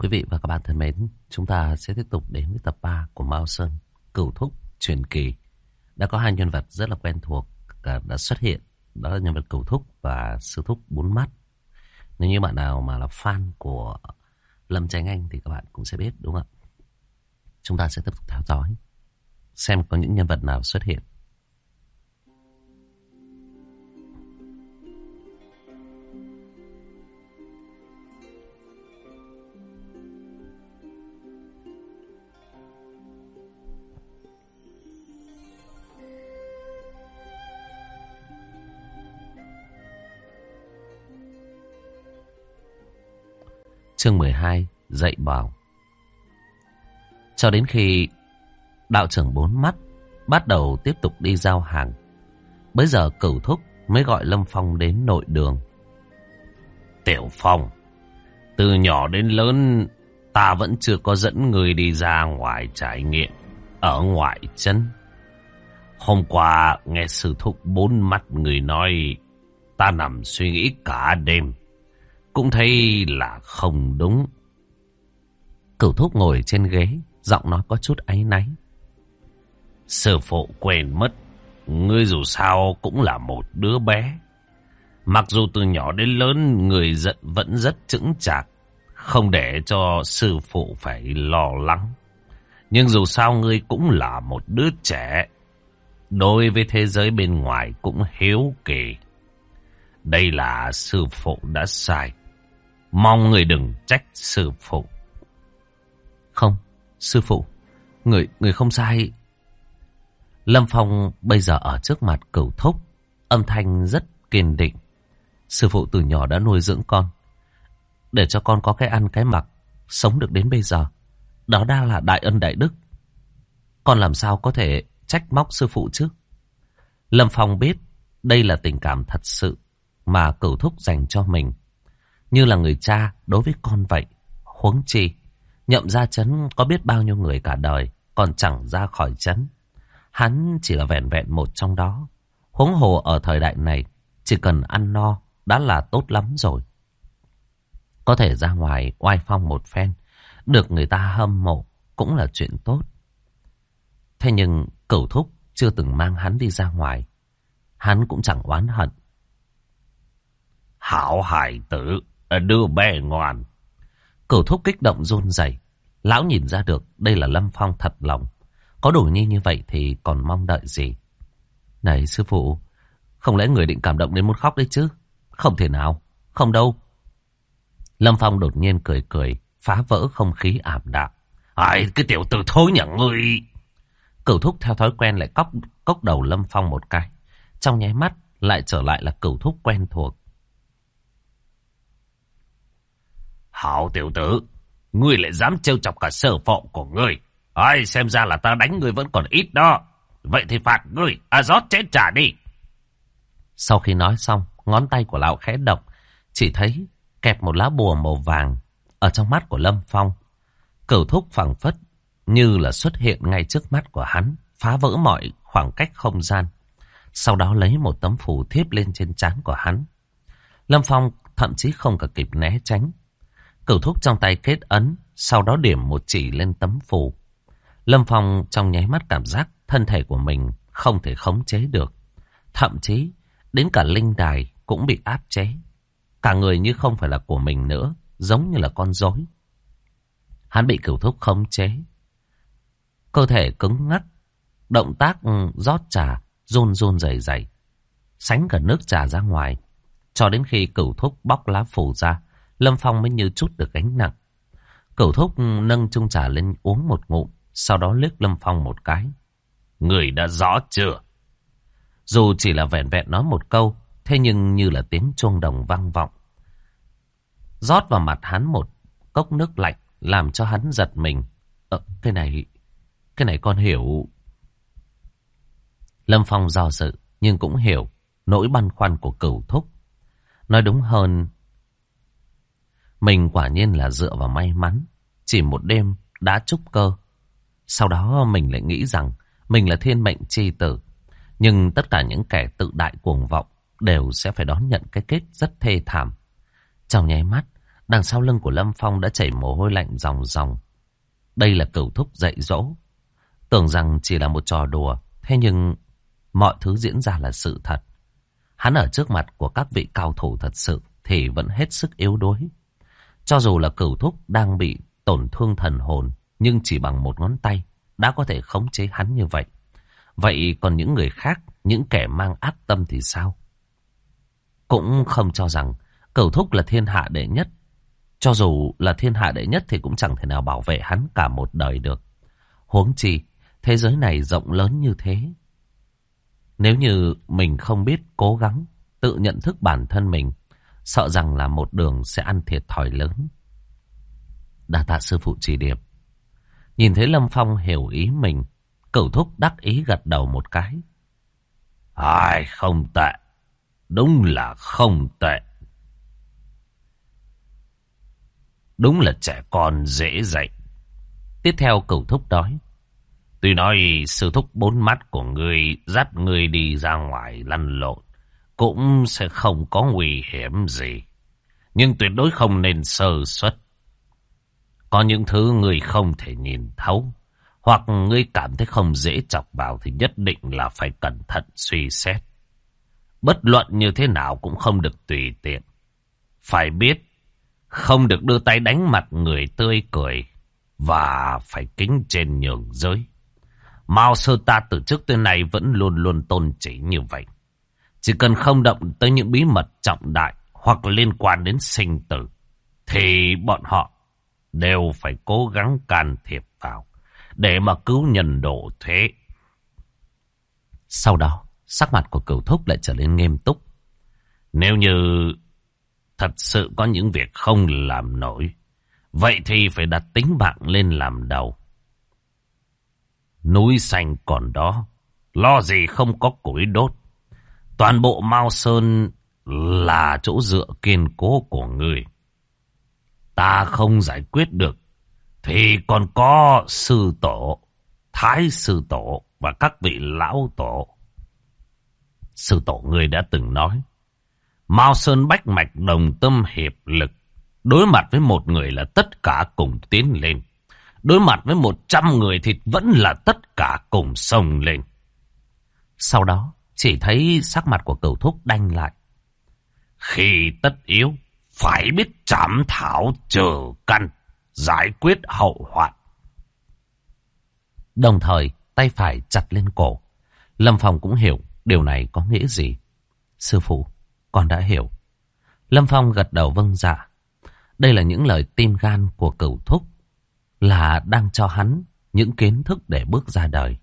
Quý vị và các bạn thân mến, chúng ta sẽ tiếp tục đến với tập 3 của Mao Sơn, Cửu Thúc truyền kỳ. Đã có hai nhân vật rất là quen thuộc đã xuất hiện, đó là nhân vật Cửu Thúc và Sư Thúc Bốn Mắt. Nếu như bạn nào mà là fan của Lâm Chánh Anh thì các bạn cũng sẽ biết, đúng không ạ? Chúng ta sẽ tiếp tục theo dõi xem có những nhân vật nào xuất hiện. Chương 12, dạy bảo. Cho đến khi đạo trưởng Bốn Mắt bắt đầu tiếp tục đi giao hàng, bây giờ Cửu Thúc mới gọi Lâm Phong đến nội đường. Tiểu Phong, từ nhỏ đến lớn ta vẫn chưa có dẫn người đi ra ngoài trải nghiệm ở ngoại trấn. Hôm qua nghe sư thúc Bốn Mắt người nói, ta nằm suy nghĩ cả đêm, cũng thấy là không đúng. Cửu Thúc ngồi trên ghế, giọng nói có chút áy náy. Sư phụ quên mất, ngươi dù sao cũng là một đứa bé. Mặc dù từ nhỏ đến lớn người giận vẫn rất chững chạc, không để cho sư phụ phải lo lắng. Nhưng dù sao ngươi cũng là một đứa trẻ, đối với thế giới bên ngoài cũng hiếu kỳ. Đây là sư phụ đã sai, mong người đừng trách sư phụ. Không, sư phụ, người không sai. Lâm Phong bây giờ ở trước mặt Cửu Thúc, âm thanh rất kiên định. Sư phụ từ nhỏ đã nuôi dưỡng con, để cho con có cái ăn cái mặc, sống được đến bây giờ. Đó đang là đại ân đại đức. Con làm sao có thể trách móc sư phụ chứ? Lâm Phong biết đây là tình cảm thật sự mà Cửu Thúc dành cho mình, như là người cha đối với con vậy. Huống chi Nhậm gia trấn có biết bao nhiêu người cả đời còn chẳng ra khỏi trấn, hắn chỉ là vẹn vẹn một trong đó. Huống hồ ở thời đại này, chỉ cần ăn no đã là tốt lắm rồi. Có thể ra ngoài oai phong một phen, được người ta hâm mộ cũng là chuyện tốt. Thế nhưng Cửu Thúc chưa từng mang hắn đi ra ngoài, hắn cũng chẳng oán hận. Hảo hài tử, đứa bé ngoan. Cửu Thúc kích động run rẩy. Lão nhìn ra được đây là Lâm Phong thật lòng. Có đủ như vậy thì còn mong đợi gì? Này sư phụ, không lẽ người định cảm động đến muốn khóc đấy chứ? Không thể nào, không đâu. Lâm Phong đột nhiên cười cười, phá vỡ không khí ảm đạm. Ai, cái tiểu tử thối nhà ngươi. Cửu Thúc theo thói quen lại cốc đầu Lâm Phong một cái. Trong nháy mắt lại trở lại là Cửu Thúc quen thuộc. Hảo tiểu tử, ngươi lại dám trêu chọc cả sở phụ của ngươi. Ai, xem ra là ta đánh ngươi vẫn còn ít đó. Vậy thì phạt ngươi, rót chén trà đi. Sau khi nói xong, ngón tay của lão khẽ động, chỉ thấy kẹp một lá bùa màu vàng ở trong mắt của Lâm Phong. Cửu Thúc phảng phất như là xuất hiện ngay trước mắt của hắn, phá vỡ mọi khoảng cách không gian. Sau đó lấy một tấm phù thiếp lên trên trán của hắn. Lâm Phong thậm chí không cả kịp né tránh. Cửu Thúc trong tay kết ấn, sau đó điểm một chỉ lên tấm phù. Lâm Phong trong nháy mắt cảm giác thân thể của mình không thể khống chế được. Thậm chí đến cả linh đài cũng bị áp chế. Cả người như không phải là của mình nữa, giống như là con rối. Hắn bị Cửu Thúc khống chế. Cơ thể cứng ngắc, động tác rót trà run run rẩy rẩy, sánh cả nước trà ra ngoài. Cho đến khi Cửu Thúc bóc lá phù ra, Lâm Phong mới như chút được gánh nặng. Cửu Thúc nâng chung trà lên uống một ngụm, sau đó liếc Lâm Phong một cái. Người đã rõ chưa? Dù chỉ là vẹn vẹn nói một câu, thế nhưng như là tiếng chuông đồng vang vọng. Rót vào mặt hắn một cốc nước lạnh, làm cho hắn giật mình. Cái này con hiểu. Lâm Phong do dự, nhưng cũng hiểu nỗi băn khoăn của Cửu Thúc. Nói đúng hơn, mình quả nhiên là dựa vào may mắn, chỉ một đêm đã trúc cơ. Sau đó mình lại nghĩ rằng mình là thiên mệnh chi tử. Nhưng tất cả những kẻ tự đại cuồng vọng đều sẽ phải đón nhận cái kết rất thê thảm. Trong nháy mắt, Đằng sau lưng của Lâm Phong đã chảy mồ hôi lạnh ròng ròng. Đây là Cửu Thúc dạy dỗ. Tưởng rằng chỉ là một trò đùa. Thế nhưng mọi thứ diễn ra là sự thật. Hắn ở trước mặt của các vị cao thủ thật sự thì vẫn hết sức yếu đuối. Cho dù là Cửu Thúc đang bị tổn thương thần hồn, nhưng chỉ bằng một ngón tay đã có thể khống chế hắn như vậy. Vậy còn những người khác, những kẻ mang ác tâm thì sao? Cũng không cho rằng Cửu Thúc là thiên hạ đệ nhất. Cho dù là thiên hạ đệ nhất thì cũng chẳng thể nào bảo vệ hắn cả một đời được. Huống chi, thế giới này rộng lớn như thế. Nếu như mình không biết cố gắng tự nhận thức bản thân mình, sợ rằng là một đường sẽ ăn thiệt thòi lớn. Đa tạ sư phụ chỉ điểm. Nhìn thấy Lâm Phong hiểu ý mình, Cửu Thúc đắc ý gật đầu một cái. Ai, không tệ. Đúng là không tệ. Đúng là trẻ con dễ dạy. Tiếp theo Cửu Thúc nói. Tuy nói sư thúc bốn mắt của ngươi dắt ngươi đi ra ngoài lăn lộn cũng sẽ không có nguy hiểm gì. Nhưng tuyệt đối không nên sơ suất. Có những thứ ngươi không thể nhìn thấu, hoặc ngươi cảm thấy không dễ chọc vào thì nhất định là phải cẩn thận suy xét. Bất luận như thế nào cũng không được tùy tiện. Phải biết, không được đưa tay đánh mặt người tươi cười, và phải kính trên nhường dưới. Mao Sơ ta từ trước tới nay vẫn luôn luôn tôn chỉ như vậy. Chỉ cần không động tới những bí mật trọng đại hoặc liên quan đến sinh tử, thì bọn họ đều phải cố gắng can thiệp vào để mà cứu nhân độ thế. Sau đó, sắc mặt của Cửu Thúc lại trở nên nghiêm túc. Nếu như thật sự có những việc không làm nổi, vậy thì phải đặt tính mạng lên làm đầu. Núi xanh còn đó, lo gì không có củi đốt. Toàn bộ Mao Sơn là chỗ dựa kiên cố của người. Ta không giải quyết được, thì còn có sư tổ, thái sư tổ và các vị lão tổ. Sư tổ người đã từng nói, Mao Sơn bách mạch đồng tâm hiệp lực. Đối mặt với một người là tất cả cùng tiến lên. Đối mặt với 100 người thì vẫn là tất cả cùng xông lên. Sau đó, chỉ thấy sắc mặt của Cửu Thúc đanh lại. Khi tất yếu, phải biết trảm thảo trừ căn, giải quyết hậu hoạn. Đồng thời, tay phải chặt lên cổ. Lâm Phong cũng hiểu điều này có nghĩa gì. Sư phụ, con đã hiểu. Lâm Phong gật đầu vâng dạ. Đây là những lời tim gan của Cửu Thúc, là đang cho hắn những kiến thức để bước ra đời.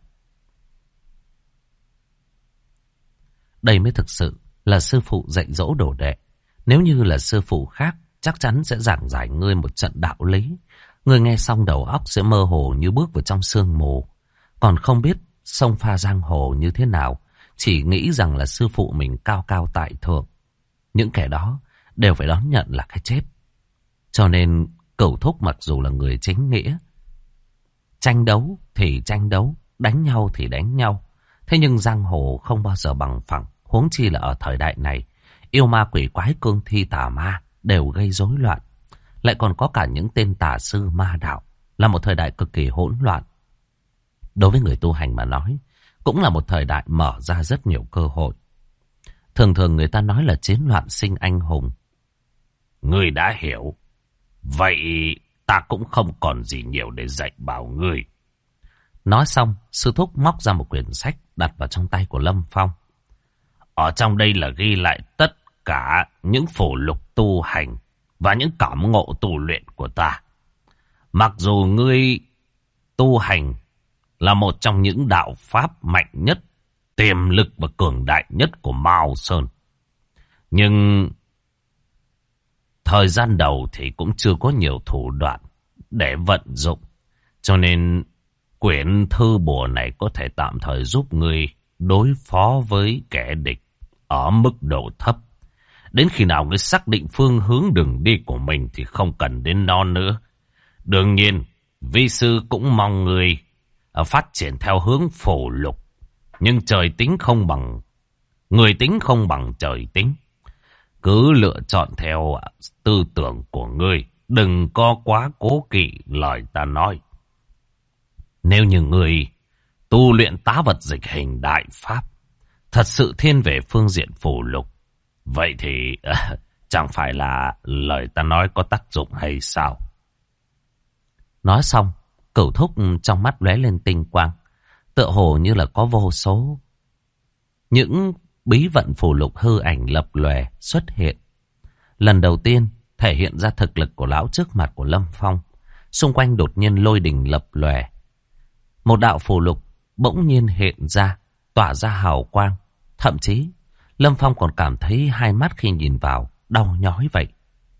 Đây mới thực sự là sư phụ dạy dỗ đồ đệ. Nếu như là sư phụ khác, chắc chắn sẽ giảng giải ngươi một trận đạo lý. Ngươi nghe xong đầu óc sẽ mơ hồ như bước vào trong sương mù. Còn không biết sông pha giang hồ như thế nào, chỉ nghĩ rằng là sư phụ mình cao cao tại thượng. Những kẻ đó đều phải đón nhận là cái chết. Cho nên Cửu Thúc mặc dù là người chính nghĩa, tranh đấu thì tranh đấu, đánh nhau thì đánh nhau. Thế nhưng giang hồ không bao giờ bằng phẳng. Huống chi là ở thời đại này, yêu ma quỷ quái cương thi tà ma đều gây rối loạn. Lại còn có cả những tên tà sư ma đạo. Là một thời đại cực kỳ hỗn loạn. Đối với người tu hành mà nói, cũng là một thời đại mở ra rất nhiều cơ hội. Thường thường người ta nói là chiến loạn sinh anh hùng. Ngươi đã hiểu. Vậy ta cũng không còn gì nhiều để dạy bảo ngươi. Nói xong, sư thúc móc ra một quyển sách đặt vào trong tay của Lâm Phong. Ở trong đây là ghi lại tất cả những phổ lục tu hành và những cảm ngộ tu luyện của ta. Mặc dù ngươi tu hành là một trong những đạo pháp mạnh nhất, tiềm lực và cường đại nhất của Mao Sơn, nhưng thời gian đầu thì cũng chưa có nhiều thủ đoạn để vận dụng. Cho nên quyển thư bùa này có thể tạm thời giúp ngươi đối phó với kẻ địch ở mức độ thấp. Đến khi nào ngươi xác định phương hướng đường đi của mình thì không cần đến nó nữa. Đương nhiên, vi sư cũng mong ngươi phát triển theo hướng phổ lục. Nhưng trời tính không bằng, người tính không bằng trời tính. cứ lựa chọn theo tư tưởng của ngươi. Đừng có quá cố kỵ lời ta nói. Nếu như ngươi tu luyện tá vật dịch hình đại pháp, thật sự thiên về phương diện phù lục, vậy thì chẳng phải là lời ta nói có tác dụng hay sao? Nói xong, Cửu Thúc trong mắt lóe lên tinh quang, tựa hồ như là có vô số những bí vận phù lục hư ảnh lập lòe xuất hiện. Lần đầu tiên thể hiện ra thực lực của lão trước mặt của Lâm Phong. Xung quanh đột nhiên lôi đình lập lòe. Một đạo phù lục bỗng nhiên hiện ra, tỏa ra hào quang. Thậm chí, Lâm Phong còn cảm thấy hai mắt khi nhìn vào đau nhói vậy.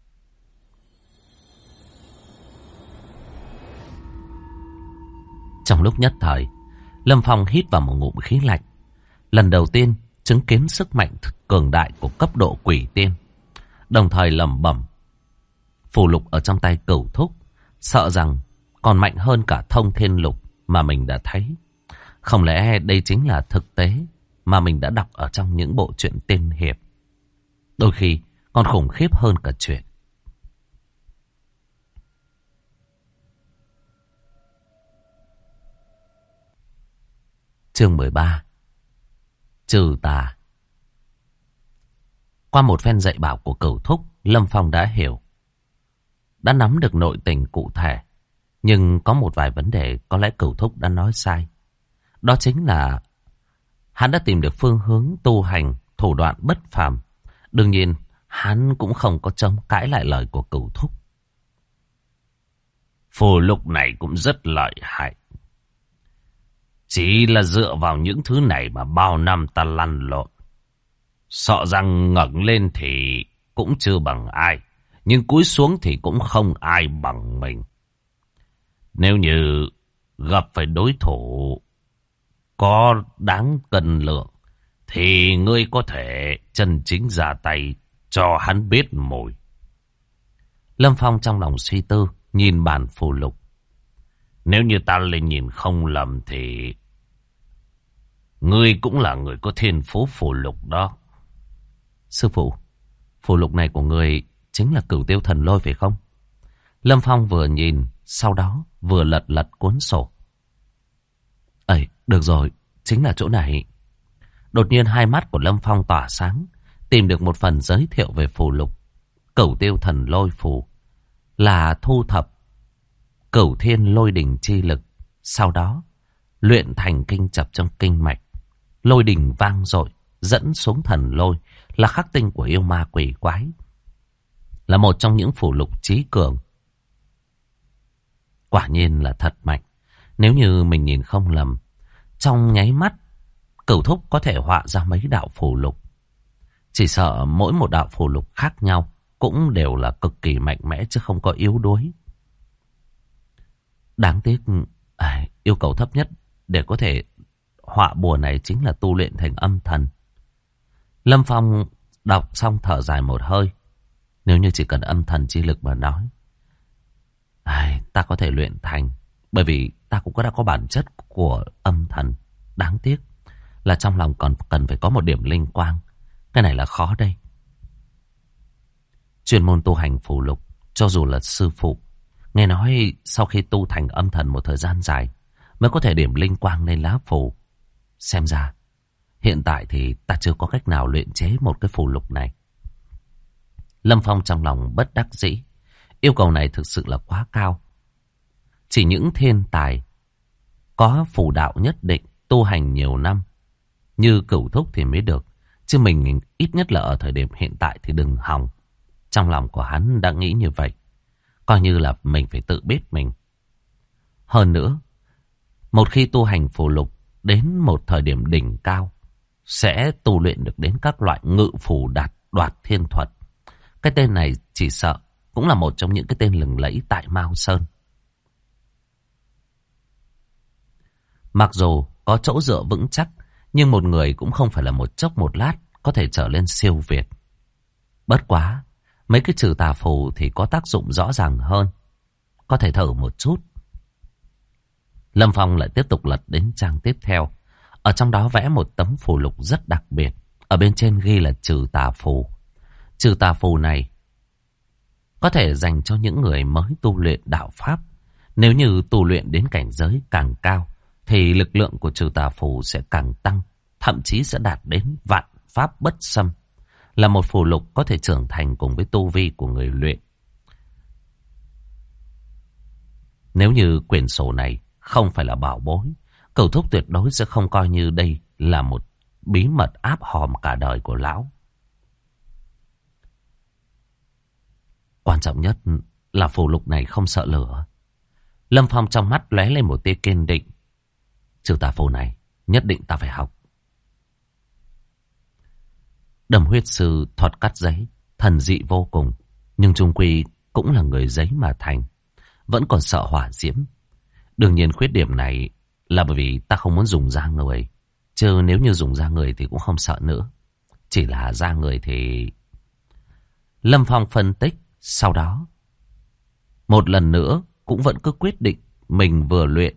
Trong lúc nhất thời, Lâm Phong hít vào một ngụm khí lạnh. Lần đầu tiên chứng kiến sức mạnh cường đại của cấp độ quỷ tiên. Đồng thời lẩm bẩm, phù lục ở trong tay Cửu Thúc sợ rằng còn mạnh hơn cả Thông Thiên Lục mà mình đã thấy. Không lẽ đây chính là thực tế mà mình đã đọc ở trong những bộ truyện tiên hiệp, đôi khi còn khủng khiếp hơn cả truyện. Chương 13. Trừ tà. Qua một phen dạy bảo của Cửu Thúc, Lâm Phong đã hiểu, đã nắm được nội tình cụ thể. Nhưng có một vài vấn đề có lẽ Cửu Thúc đã nói sai. Đó chính là hắn đã tìm được phương hướng tu hành, thủ đoạn bất phàm. Đương nhiên, hắn cũng không có chống cãi lại lời của Cửu Thúc. Phù lục này cũng rất lợi hại. Chỉ là dựa vào những thứ này mà bao năm ta lăn lộn. Sợ rằng ngẩng lên thì cũng chưa bằng ai, nhưng cúi xuống thì cũng không ai bằng mình. Nếu như gặp phải đối thủ có đáng cân lượng, thì ngươi có thể chân chính ra tay cho hắn biết mùi. Lâm Phong trong lòng suy tư, nhìn bản phù lục. Nếu như ta lên nhìn không lầm thì ngươi cũng là người có thiên phú phù lục đó. Sư phụ, phù lục này của người chính là Cửu Tiêu Thần Lôi phải không? Lâm Phong vừa nhìn, sau đó vừa lật lật cuốn sổ. Ấy, được rồi, chính là chỗ này. Đột nhiên hai mắt của Lâm Phong tỏa sáng, tìm được một phần giới thiệu về phù lục. Cửu Tiêu Thần Lôi phù là thu thập Cửu Thiên Lôi Đỉnh chi lực, sau đó luyện thành kinh chập trong kinh mạch. Lôi đỉnh vang dội dẫn xuống thần lôi, là khắc tinh của yêu ma quỷ quái, là một trong những phù lục chí cường. Quả nhiên là thật mạnh. Nếu như mình nhìn không lầm, trong nháy mắt Cửu Thúc có thể họa ra mấy đạo phù lục. Chỉ sợ mỗi một đạo phù lục khác nhau cũng đều là cực kỳ mạnh mẽ chứ không có yếu đuối. Đáng tiếc, yêu cầu thấp nhất để có thể họa bùa này chính là tu luyện thành âm thần. Lâm Phong đọc xong thở dài một hơi. Nếu như chỉ cần âm thần chi lực mà nói, ta có thể luyện thành, bởi vì ta cũng đã có bản chất của âm thần. Đáng tiếc là trong lòng còn cần phải có một điểm linh quang. Cái này là khó đây. Chuyên môn tu hành phù lục, cho dù là sư phụ, nghe nói sau khi tu thành âm thần một thời gian dài mới có thể điểm linh quang lên lá phù. Xem ra hiện tại thì ta chưa có cách nào luyện chế một cái phù lục này. Lâm Phong trong lòng bất đắc dĩ. Yêu cầu này thực sự là quá cao. Chỉ những thiên tài có phù đạo nhất định, tu hành nhiều năm như Cửu Thúc thì mới được. Chứ mình ít nhất là ở thời điểm hiện tại thì đừng hòng. Trong lòng của hắn đã nghĩ như vậy. Coi như là mình phải tự biết mình. Hơn nữa, một khi tu hành phù lục đến một thời điểm đỉnh cao, sẽ tu luyện được đến các loại ngự phù đoạt thiên thuật. Cái tên này chỉ sợ cũng là một trong những cái tên lừng lẫy tại Mao Sơn. Mặc dù có chỗ dựa vững chắc, nhưng một người cũng không phải là một chốc một lát có thể trở lên siêu việt. Bất quá, mấy cái trừ tà phù thì có tác dụng rõ ràng hơn. Có thể thử một chút. Lâm Phong lại tiếp tục lật đến trang tiếp theo. Ở trong đó vẽ một tấm phù lục rất đặc biệt. Ở bên trên ghi là trừ tà phù. Trừ tà phù này có thể dành cho những người mới tu luyện đạo pháp. Nếu như tu luyện đến cảnh giới càng cao thì lực lượng của trừ tà phù sẽ càng tăng, thậm chí sẽ đạt đến vạn pháp bất xâm, là một phù lục có thể trưởng thành cùng với tu vi của người luyện. Nếu như quyển sổ này không phải là bảo bối, Cửu Thúc tuyệt đối sẽ không coi như đây là một bí mật áp hòm cả đời của lão. Quan trọng nhất là phù lục này không sợ lửa. Lâm Phong trong mắt lóe lên một tia kiên định. Trừ tà phù này nhất định ta phải học. Đầm huyết sư thuật cắt giấy thần dị vô cùng, nhưng chung quy cũng là người giấy mà thành, vẫn còn sợ hỏa diễm. Đương nhiên khuyết điểm này là bởi vì ta không muốn dùng da người, chứ nếu như dùng da người thì cũng không sợ nữa. Chỉ là da người thì... Lâm Phong phân tích, sau đó một lần nữa cũng vẫn cứ quyết định mình vừa luyện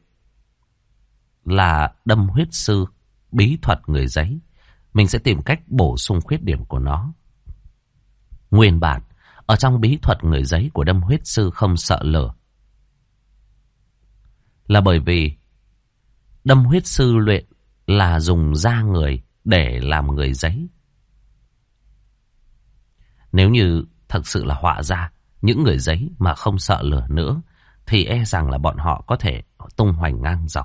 là đâm huyết sư bí thuật người giấy, mình sẽ tìm cách bổ sung khuyết điểm của nó. Nguyên bản ở trong bí thuật người giấy của đâm huyết sư không sợ lửa, là bởi vì đâm huyết sư luyện là dùng da người để làm người giấy. Nếu như thật sự là họa ra những người giấy mà không sợ lửa nữa, thì e rằng là bọn họ có thể tung hoành ngang dọc.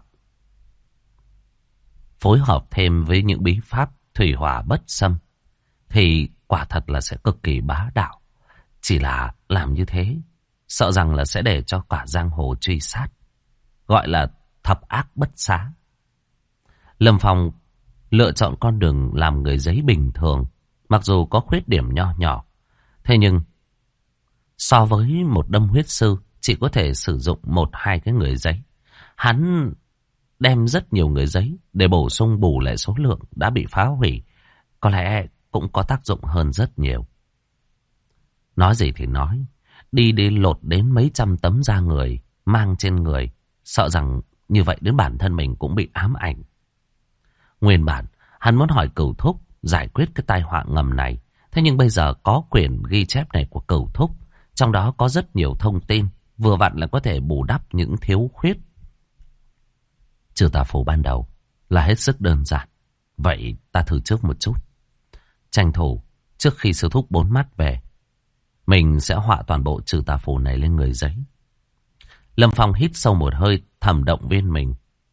Phối hợp thêm với những bí pháp thủy hỏa bất xâm thì quả thật là sẽ cực kỳ bá đạo. Chỉ là làm như thế sợ rằng là sẽ để cho cả giang hồ truy sát, gọi là thập ác bất xá. Lâm Phong lựa chọn con đường làm người giấy bình thường, mặc dù có khuyết điểm nho nhỏ, thế nhưng so với một đâm huyết sư chỉ có thể sử dụng 1-2 cái người giấy, hắn đem rất nhiều người giấy để bổ sung bù lại số lượng đã bị phá hủy, có lẽ cũng có tác dụng hơn rất nhiều. Nói gì thì nói, đi lột đến mấy trăm tấm da người mang trên người, sợ rằng như vậy đến bản thân mình cũng bị ám ảnh. Nguyên bản hắn muốn hỏi Cửu Thúc giải quyết cái tai họa ngầm này, thế nhưng bây giờ có quyển ghi chép này của Cửu Thúc, trong đó có rất nhiều thông tin, vừa vặn là có thể bù đắp những thiếu khuyết. Trừ tà phù ban đầu là hết sức đơn giản, vậy ta thử trước một chút. Tranh thủ trước khi sư thúc 4 mắt về, mình sẽ họa toàn bộ trừ tà phù này lên người giấy. Lâm Phong hít sâu một hơi, thầm động viên mình.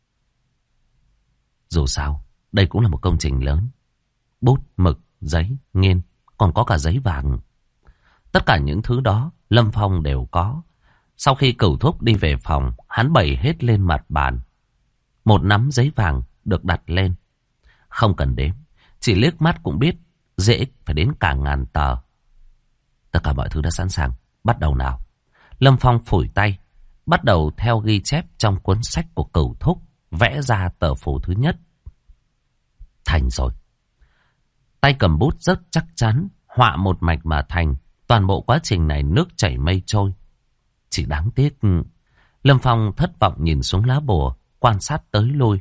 Dù sao, đây cũng là một công trình lớn. Bút, mực, giấy, nghiên, còn có cả giấy vàng. Tất cả những thứ đó Lâm Phong đều có. Sau khi Cửu Thúc đi về phòng, hắn bày hết lên mặt bàn. Một nắm giấy vàng được đặt lên. Không cần đếm, chỉ liếc mắt cũng biết dễ phải đến cả 1000 tờ. Tất cả mọi thứ đã sẵn sàng, bắt đầu nào. Lâm Phong phủi tay, bắt đầu theo ghi chép trong cuốn sách của Cửu Thúc, vẽ ra tờ phù thứ nhất. Thành rồi. Tay cầm bút rất chắc chắn, họa một mạch mà thành. Toàn bộ quá trình này nước chảy mây trôi. Chỉ đáng tiếc, Lâm Phong thất vọng nhìn xuống lá bùa, quan sát tới lui.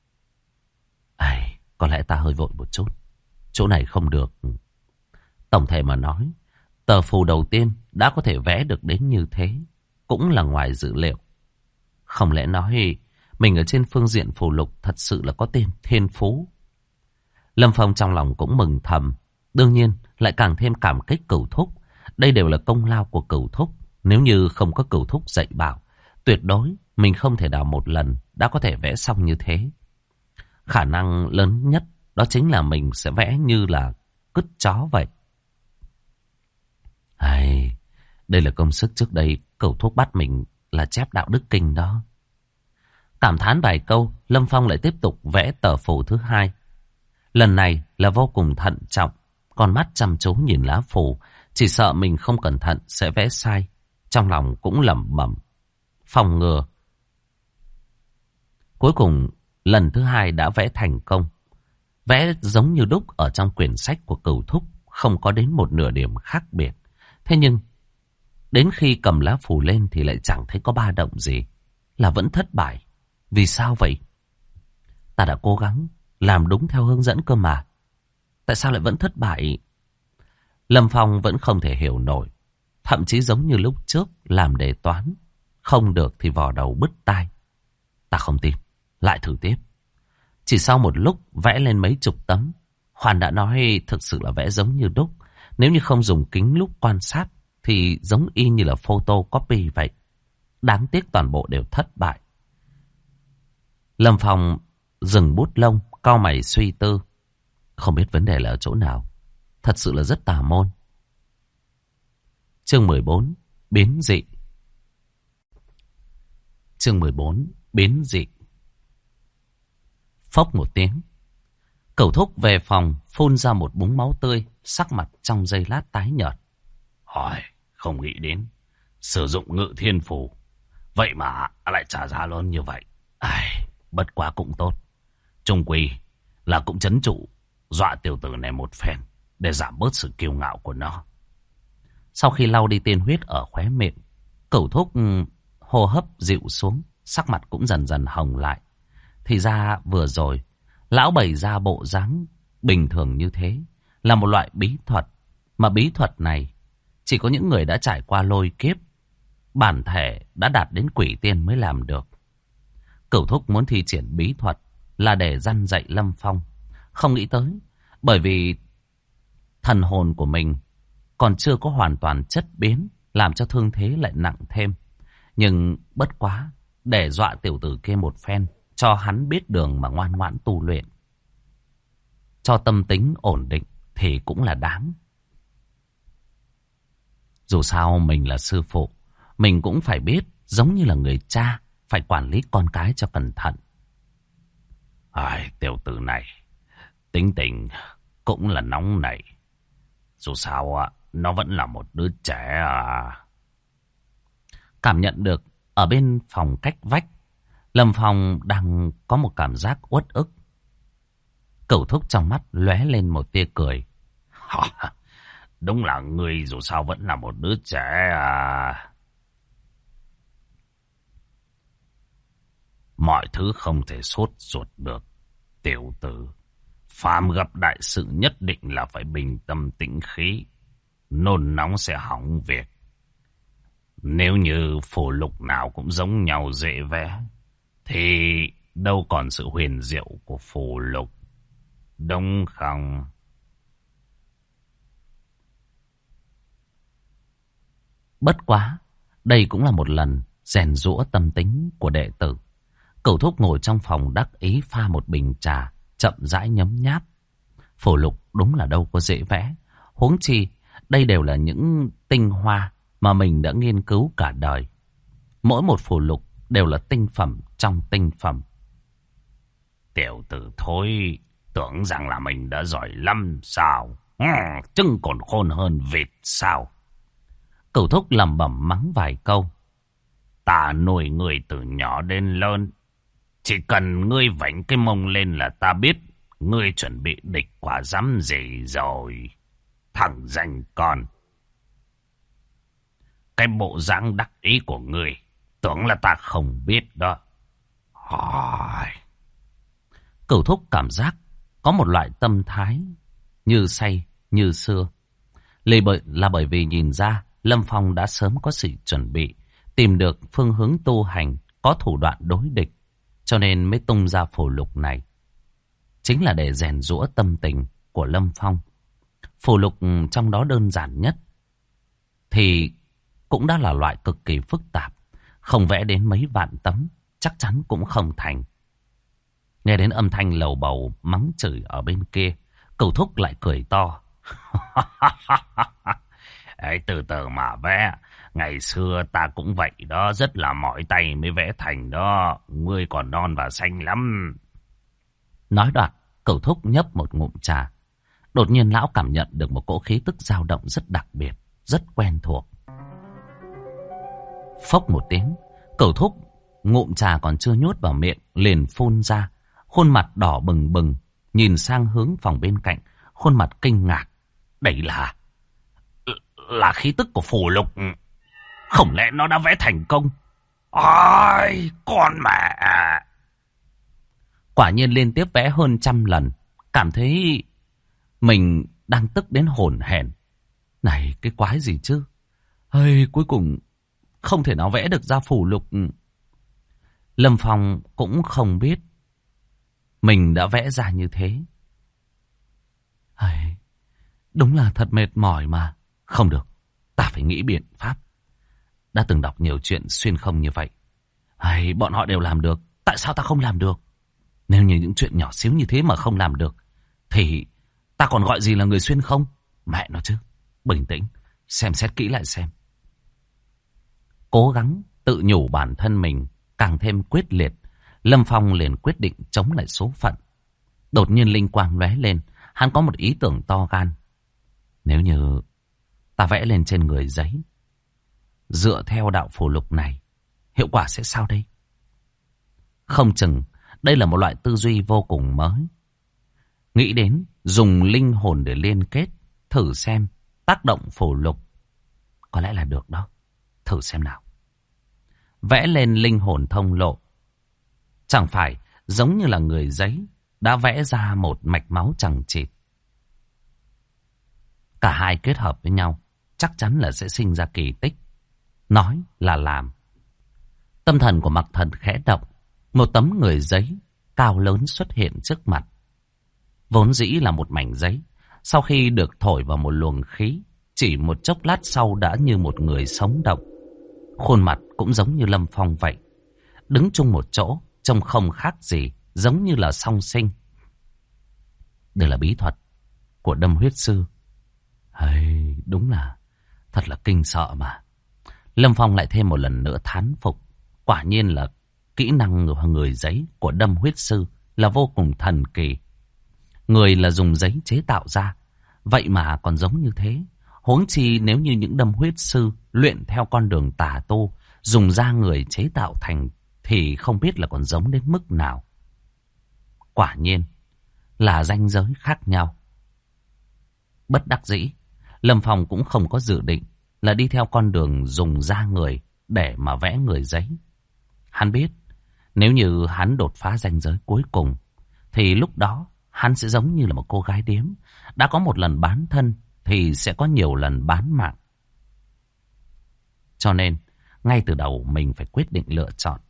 Có lẽ ta hơi vội một chút, chỗ này không được. Tổng thể mà nói, tờ phù đầu tiên đã có thể vẽ được đến như thế, cũng là ngoài dự liệu. Không lẽ nói mình ở trên phương diện phù lục thật sự là có tên thiên phú. Lâm Phong trong lòng cũng mừng thầm, đương nhiên lại càng thêm cảm kích Cửu Thúc. Đây đều là công lao của Cửu Thúc. Nếu như không có Cửu Thúc dạy bảo, tuyệt đối mình không thể nào một lần đã có thể vẽ xong như thế. Khả năng lớn nhất đó chính là mình sẽ vẽ như là cứt chó vậy. Đây là công sức trước đây Cửu Thúc bắt mình là chép đạo đức kinh đó. Cảm thán vài câu, Lâm Phong lại tiếp tục vẽ tờ phù thứ hai. Lần này là vô cùng thận trọng, con mắt chăm chú nhìn lá phù, chỉ sợ mình không cẩn thận sẽ vẽ sai. Trong lòng cũng lẩm bẩm phòng ngừa. Cuối cùng lần thứ hai đã vẽ thành công. Vẽ giống như đúc ở trong quyển sách của Cửu Thúc, không có đến một nửa điểm khác biệt. Thế nhưng đến khi cầm lá phù lên thì lại chẳng thấy có ba động gì, là vẫn thất bại. Vì sao vậy? Ta đã cố gắng làm đúng theo hướng dẫn cơ mà, tại sao lại vẫn thất bại? Lâm Phong vẫn không thể hiểu nổi. Thậm chí giống như lúc trước làm đề toán. Không được thì vò đầu bứt tai. Ta không tin. Lại thử tiếp. Chỉ sau một lúc vẽ lên mấy chục tấm. Hoàn đã nói thực sự là vẽ giống như đúc. Nếu như không dùng kính lúp quan sát thì giống y như là photocopy vậy. Đáng tiếc toàn bộ đều thất bại. Lâm Phong dừng bút lông, cau mày suy tư. Không biết vấn đề là ở chỗ nào. Thật sự là rất tà môn. Chương 14. Biến dị. Chương 14. Biến dị. Phốc một tiếng. Cẩu Thúc về phòng phun ra một búng máu tươi, sắc mặt trong giây lát tái nhợt. Hỏi, không nghĩ đến sử dụng ngự thiên phù, vậy mà lại trả giá lớn như vậy. Bất quá cũng tốt. Trung quy là cũng trấn trụ dọa tiểu tử này một phen để giảm bớt sự kiêu ngạo của nó. Sau khi lau đi tiên huyết ở khóe miệng, Cẩu Thúc hô hấp dịu xuống, sắc mặt cũng dần dần hồng lại. Thì ra vừa rồi lão bày ra bộ dáng bình thường như thế là một loại bí thuật, mà bí thuật này chỉ có những người đã trải qua lôi kiếp, bản thể đã đạt đến quỷ tiên mới làm được. Cẩu Thúc muốn thi triển bí thuật là để răn dạy Lâm Phong. Không nghĩ tới, bởi vì thần hồn của mình còn chưa có hoàn toàn chất biến, làm cho thương thế lại nặng thêm. Nhưng bất quá, để dọa tiểu tử kia một phen, cho hắn biết đường mà ngoan ngoãn tu luyện, cho tâm tính ổn định thì cũng là đáng. Dù sao mình là sư phụ, mình cũng phải biết, giống như là người cha, phải quản lý con cái cho cẩn thận. Tiểu tử này tính tình cũng là nóng nảy. Dù sao nó vẫn là một đứa trẻ à. Cảm nhận được ở bên phòng cách vách, Lâm Phong đang có một cảm giác uất ức. Cẩu Thúc trong mắt lóe lên một tia cười. Đúng là ngươi dù sao vẫn là một đứa trẻ à. Mọi thứ không thể sốt ruột được. Tiểu tử, phàm gặp đại sự nhất định là phải bình tâm tĩnh khí. Nôn nóng sẽ hỏng việc. Nếu như phù lục nào cũng giống nhau dễ vẽ, thì đâu còn sự huyền diệu của phù lục. Đúng không? Bất quá, đây cũng là một lần rèn giũa tâm tính của đệ tử. Cẩu Thúc ngồi trong phòng đắc ý pha một bình trà, chậm rãi nhấm nháp. Phù lục đúng là đâu có dễ vẽ. Huống chi, đây đều là những tinh hoa mà mình đã nghiên cứu cả đời. Mỗi một phù lục đều là tinh phẩm trong tinh phẩm. Tiểu tử thối, tưởng rằng là mình đã giỏi lắm sao? Trứng còn khôn hơn vịt sao? Cẩu Thúc lẩm bẩm mắng vài câu. Ta nuôi người từ nhỏ đến lớn. Chỉ cần ngươi vảnh cái mông lên là ta biết ngươi chuẩn bị địch quả dám gì rồi. Thằng danh con. Cái bộ dáng đắc ý của ngươi tưởng là ta không biết đó. Cẩu Thúc cảm giác có một loại tâm thái như say như xưa. Là bởi vì nhìn ra Lâm Phong đã sớm có sự chuẩn bị, tìm được phương hướng tu hành, có thủ đoạn đối địch, cho nên mới tung ra phù lục này. Chính là để rèn giũa tâm tình của Lâm Phong. Phù lục trong đó đơn giản nhất thì cũng đã là loại cực kỳ phức tạp, không vẽ đến mấy vạn tấm chắc chắn cũng không thành. Nghe đến âm thanh lầu bầu mắng chửi ở bên kia, Cẩu Thúc lại cười to. Từ từ mà vẽ. Ngày xưa ta cũng vậy đó, rất là mỏi tay mới vẽ thành đó. Ngươi còn non và xanh lắm. Nói đoạn, Cẩu Thúc nhấp một ngụm trà. Đột nhiên lão cảm nhận được một cỗ khí tức dao động rất đặc biệt, rất quen thuộc. Phốc một tiếng, Cẩu Thúc ngụm trà còn chưa nhốt vào miệng liền phun ra, khuôn mặt đỏ bừng bừng, nhìn sang hướng phòng bên cạnh, khuôn mặt kinh ngạc. Đây là khí tức của phù lục. Không lẽ nó đã vẽ thành công? Ôi, con mẹ! Quả nhiên liên tiếp vẽ hơn 100 lần, cảm thấy mình đang tức đến hổn hển. Này, cái quái gì chứ? Ây, cuối cùng không thể nào vẽ được ra phù lục. Lâm Phong cũng không biết mình đã vẽ ra như thế. Ây, đúng là thật mệt mỏi mà. Không được, ta phải nghĩ biện pháp. Đã từng đọc nhiều chuyện xuyên không như vậy. Ây, bọn họ đều làm được, tại sao ta không làm được? Nếu như những chuyện nhỏ xíu như thế mà không làm được, thì ta còn gọi gì là người xuyên không? Mẹ nó chứ. Bình tĩnh, xem xét kỹ lại xem. Cố gắng tự nhủ bản thân mình càng thêm quyết liệt, Lâm Phong liền quyết định chống lại số phận. Đột nhiên linh quang lóe lên, hắn có một ý tưởng to gan. Nếu như ta vẽ lên trên người giấy, dựa theo đạo phù lục này, hiệu quả sẽ sao đây? Không chừng đây là một loại tư duy vô cùng mới. Nghĩ đến dùng linh hồn để liên kết, thử xem tác động phù lục. Có lẽ là được đó. Thử xem nào. Vẽ lên linh hồn thông lộ. Chẳng phải giống như là người giấy đã vẽ ra một mạch máu chằng chịt. Cả hai kết hợp với nhau chắc chắn là sẽ sinh ra kỳ tích. Nói là làm. Tâm thần của Mặc Thần khẽ động. Một tấm người giấy cao lớn xuất hiện trước mặt. Vốn dĩ là một mảnh giấy. Sau khi được thổi vào một luồng khí, chỉ một chốc lát sau đã như một người sống động. Khuôn mặt cũng giống như Lâm Phong vậy. Đứng chung một chỗ, trông không khác gì, giống như là song sinh. Đây là bí thuật của Đâm Huyết Sư. Hay, đúng là thật là kinh sợ mà. Lâm Phong lại thêm một lần nữa thán phục. Quả nhiên là kỹ năng người giấy của Đâm Huyết Sư là vô cùng thần kỳ. Người là dùng giấy chế tạo ra, vậy mà còn giống như thế. Huống chi nếu như những Đâm Huyết Sư luyện theo con đường tà tu, dùng da người chế tạo thành, thì không biết là còn giống đến mức nào. Quả nhiên là ranh giới khác nhau. Bất đắc dĩ, Lâm Phong cũng không có dự định là đi theo con đường dùng da người để mà vẽ người giấy. Hắn biết, nếu như hắn đột phá ranh giới cuối cùng, thì lúc đó hắn sẽ giống như là một cô gái điếm. Đã có một lần bán thân, thì sẽ có nhiều lần bán mạng. Cho nên, ngay từ đầu mình phải quyết định lựa chọn.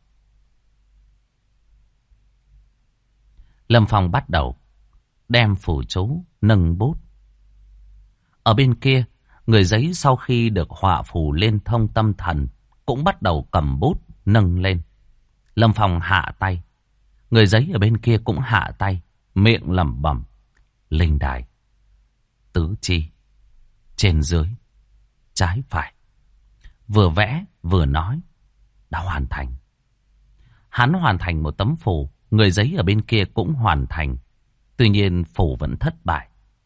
Lâm Phong bắt đầu đem phù chú nâng bút. Ở bên kia, người giấy sau khi được họa phù liên thông tâm thần cũng bắt đầu cầm bút nâng lên. Lâm Phong hạ tay. Người giấy ở bên kia cũng hạ tay, miệng lẩm bẩm: linh đài, tứ chi, trên dưới, trái phải. Vừa vẽ vừa nói, đã hoàn thành. Hắn hoàn thành một tấm phù, người giấy ở bên kia cũng hoàn thành. Tuy nhiên phù vẫn thất bại.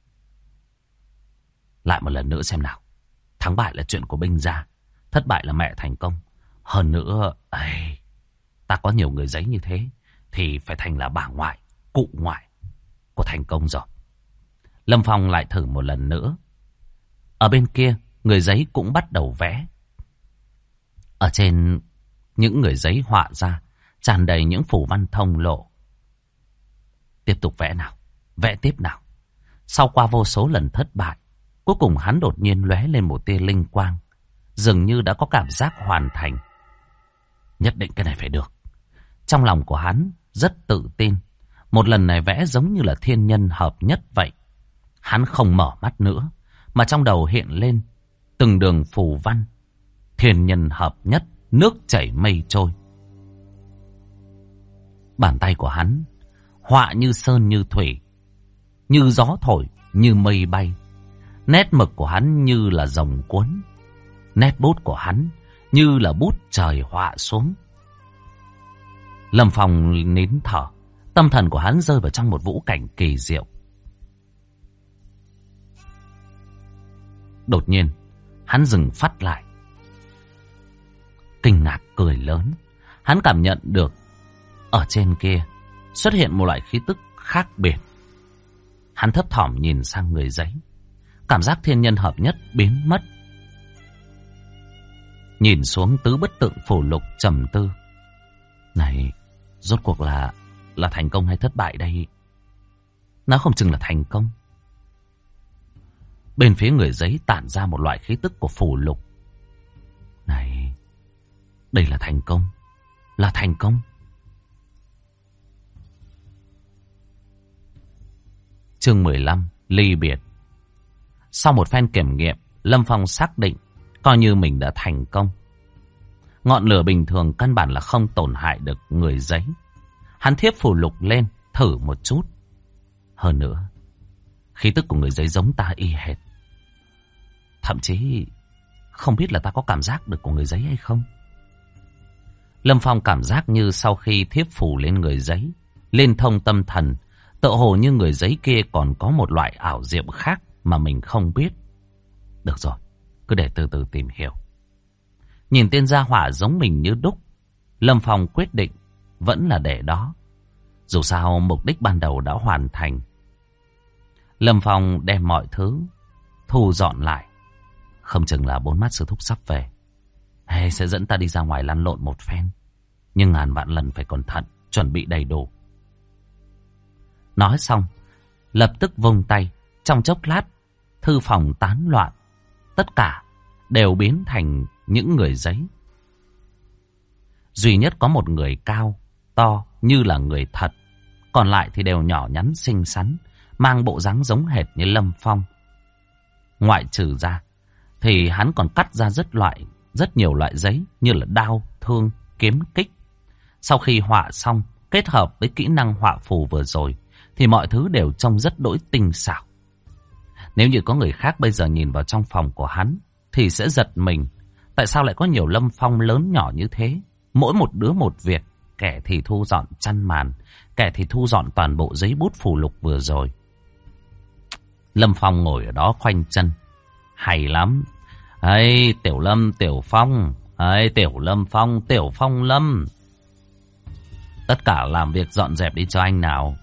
Lại một lần nữa xem nào. Thắng bại là chuyện của binh gia, thất bại là mẹ thành công. Hơn nữa, ta có nhiều người giấy như thế thì phải thành là bà ngoại, cụ ngoại của thành công rồi. Lâm Phong lại thử một lần nữa. Ở bên kia, người giấy cũng bắt đầu vẽ. Ở trên những người giấy họa ra tràn đầy những phù văn thông lộ. Tiếp tục vẽ nào, vẽ tiếp nào. Sau qua vô số lần thất bại, cuối cùng hắn đột nhiên lóe lên một tia linh quang, dường như đã có cảm giác hoàn thành. Nhất định cái này phải được. Trong lòng của hắn rất tự tin. Một lần này vẽ giống như là thiên nhân hợp nhất vậy. Hắn không mở mắt nữa, mà trong đầu hiện lên từng đường phù văn. Thiên nhân hợp nhất, nước chảy mây trôi. Bàn tay của hắn họa như sơn như thủy, như gió thổi, như mây bay. Nét mực của hắn như là rồng cuốn. Nét bút của hắn như là bút trời họa xuống. Lâm Phong nín thở. Tâm thần của hắn rơi vào trong một vũ cảnh kỳ diệu. Đột nhiên, hắn dừng phắt lại. Kinh ngạc cười lớn. Hắn cảm nhận được ở trên kia xuất hiện một loại khí tức khác biệt. Hắn thấp thỏm nhìn sang người giấy. Cảm giác thiên nhân hợp nhất biến mất. Nhìn xuống tứ bất tượng phù lục trầm tư. Này, rốt cuộc là thành công hay thất bại đây? Nó không chừng là thành công. Bên phía người giấy tản ra một loại khí tức của phù lục. Này, đây là thành công. Là thành công. Chương 15, ly biệt. Sau một phen kiểm nghiệm, Lâm Phong xác định coi như mình đã thành công. Ngọn lửa bình thường căn bản là không tổn hại được người giấy. Hắn thiếp phù lục lên, thử một chút. Hơn nữa, khí tức của người giấy giống ta y hệt. Thậm chí không biết là ta có cảm giác được của người giấy hay không. Lâm Phong cảm giác như sau khi thiếp phù lên người giấy, liên thông tâm thần, tựa hồ như người giấy kia còn có một loại ảo diệu khác mà mình không biết. Được rồi, cứ để từ từ tìm hiểu. Nhìn tên gia hỏa giống mình như đúc, Lâm Phong quyết định vẫn là để đó. Dù sao mục đích ban đầu đã hoàn thành. Lâm Phong đem mọi thứ thu dọn lại. Không chừng là bốn mắt sư thúc sắp về, hay sẽ dẫn ta đi ra ngoài lăn lộn một phen. Nhưng ngàn vạn lần phải cẩn thận, chuẩn bị đầy đủ. Nói xong, lập tức vung tay. Trong chốc lát, thư phòng tán loạn. Tất cả đều biến thành những người giấy. Duy nhất có một người cao, to như là người thật. Còn lại thì đều nhỏ nhắn xinh xắn, mang bộ dáng giống hệt như Lâm Phong. Ngoại trừ ra, thì hắn còn cắt ra rất nhiều loại giấy như là đao, thương, kiếm, kích. Sau khi họa xong, kết hợp với kỹ năng họa phù vừa rồi, thì mọi thứ đều trông rất đỗi tinh xảo. Nếu như có người khác bây giờ nhìn vào trong phòng của hắn, thì sẽ giật mình. Tại sao lại có nhiều Lâm Phong lớn nhỏ như thế? Mỗi một đứa một việc. Kẻ thì thu dọn chăn màn, kẻ thì thu dọn toàn bộ giấy bút phù lục vừa rồi. Lâm Phong ngồi ở đó khoanh chân. Hay lắm. Ây, Tiểu Lâm, Tiểu Phong. Ây, Tiểu Lâm Phong, Tiểu Phong Lâm. Tất cả làm việc dọn dẹp đi cho anh nào.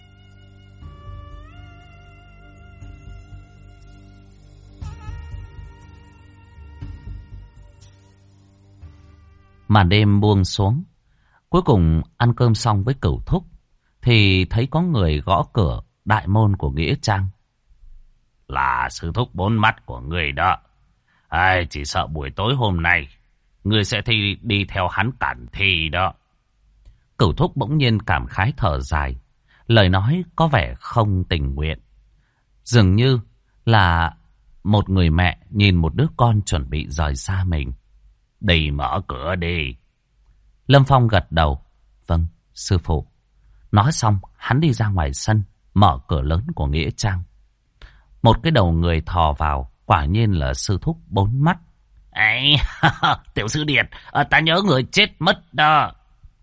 Màn đêm buông xuống. Cuối cùng ăn cơm xong với Cửu Thúc, thì thấy có người gõ cửa đại môn của Nghĩa Trang. Là sư thúc bốn mắt của người đó. Ai, chỉ sợ buổi tối hôm nay người sẽ đi theo hắn cản thi đó. Cửu Thúc bỗng nhiên cảm khái thở dài. Lời nói có vẻ không tình nguyện. Dường như là một người mẹ nhìn một đứa con chuẩn bị rời xa mình. Đi mở cửa đi. Lâm Phong gật đầu. Vâng, sư phụ. Nói xong, hắn đi ra ngoài sân, mở cửa lớn của Nghĩa Trang. Một cái đầu người thò vào, quả nhiên là sư thúc bốn mắt. Ấy, Tiểu sư điệt, ta nhớ người chết mất đó.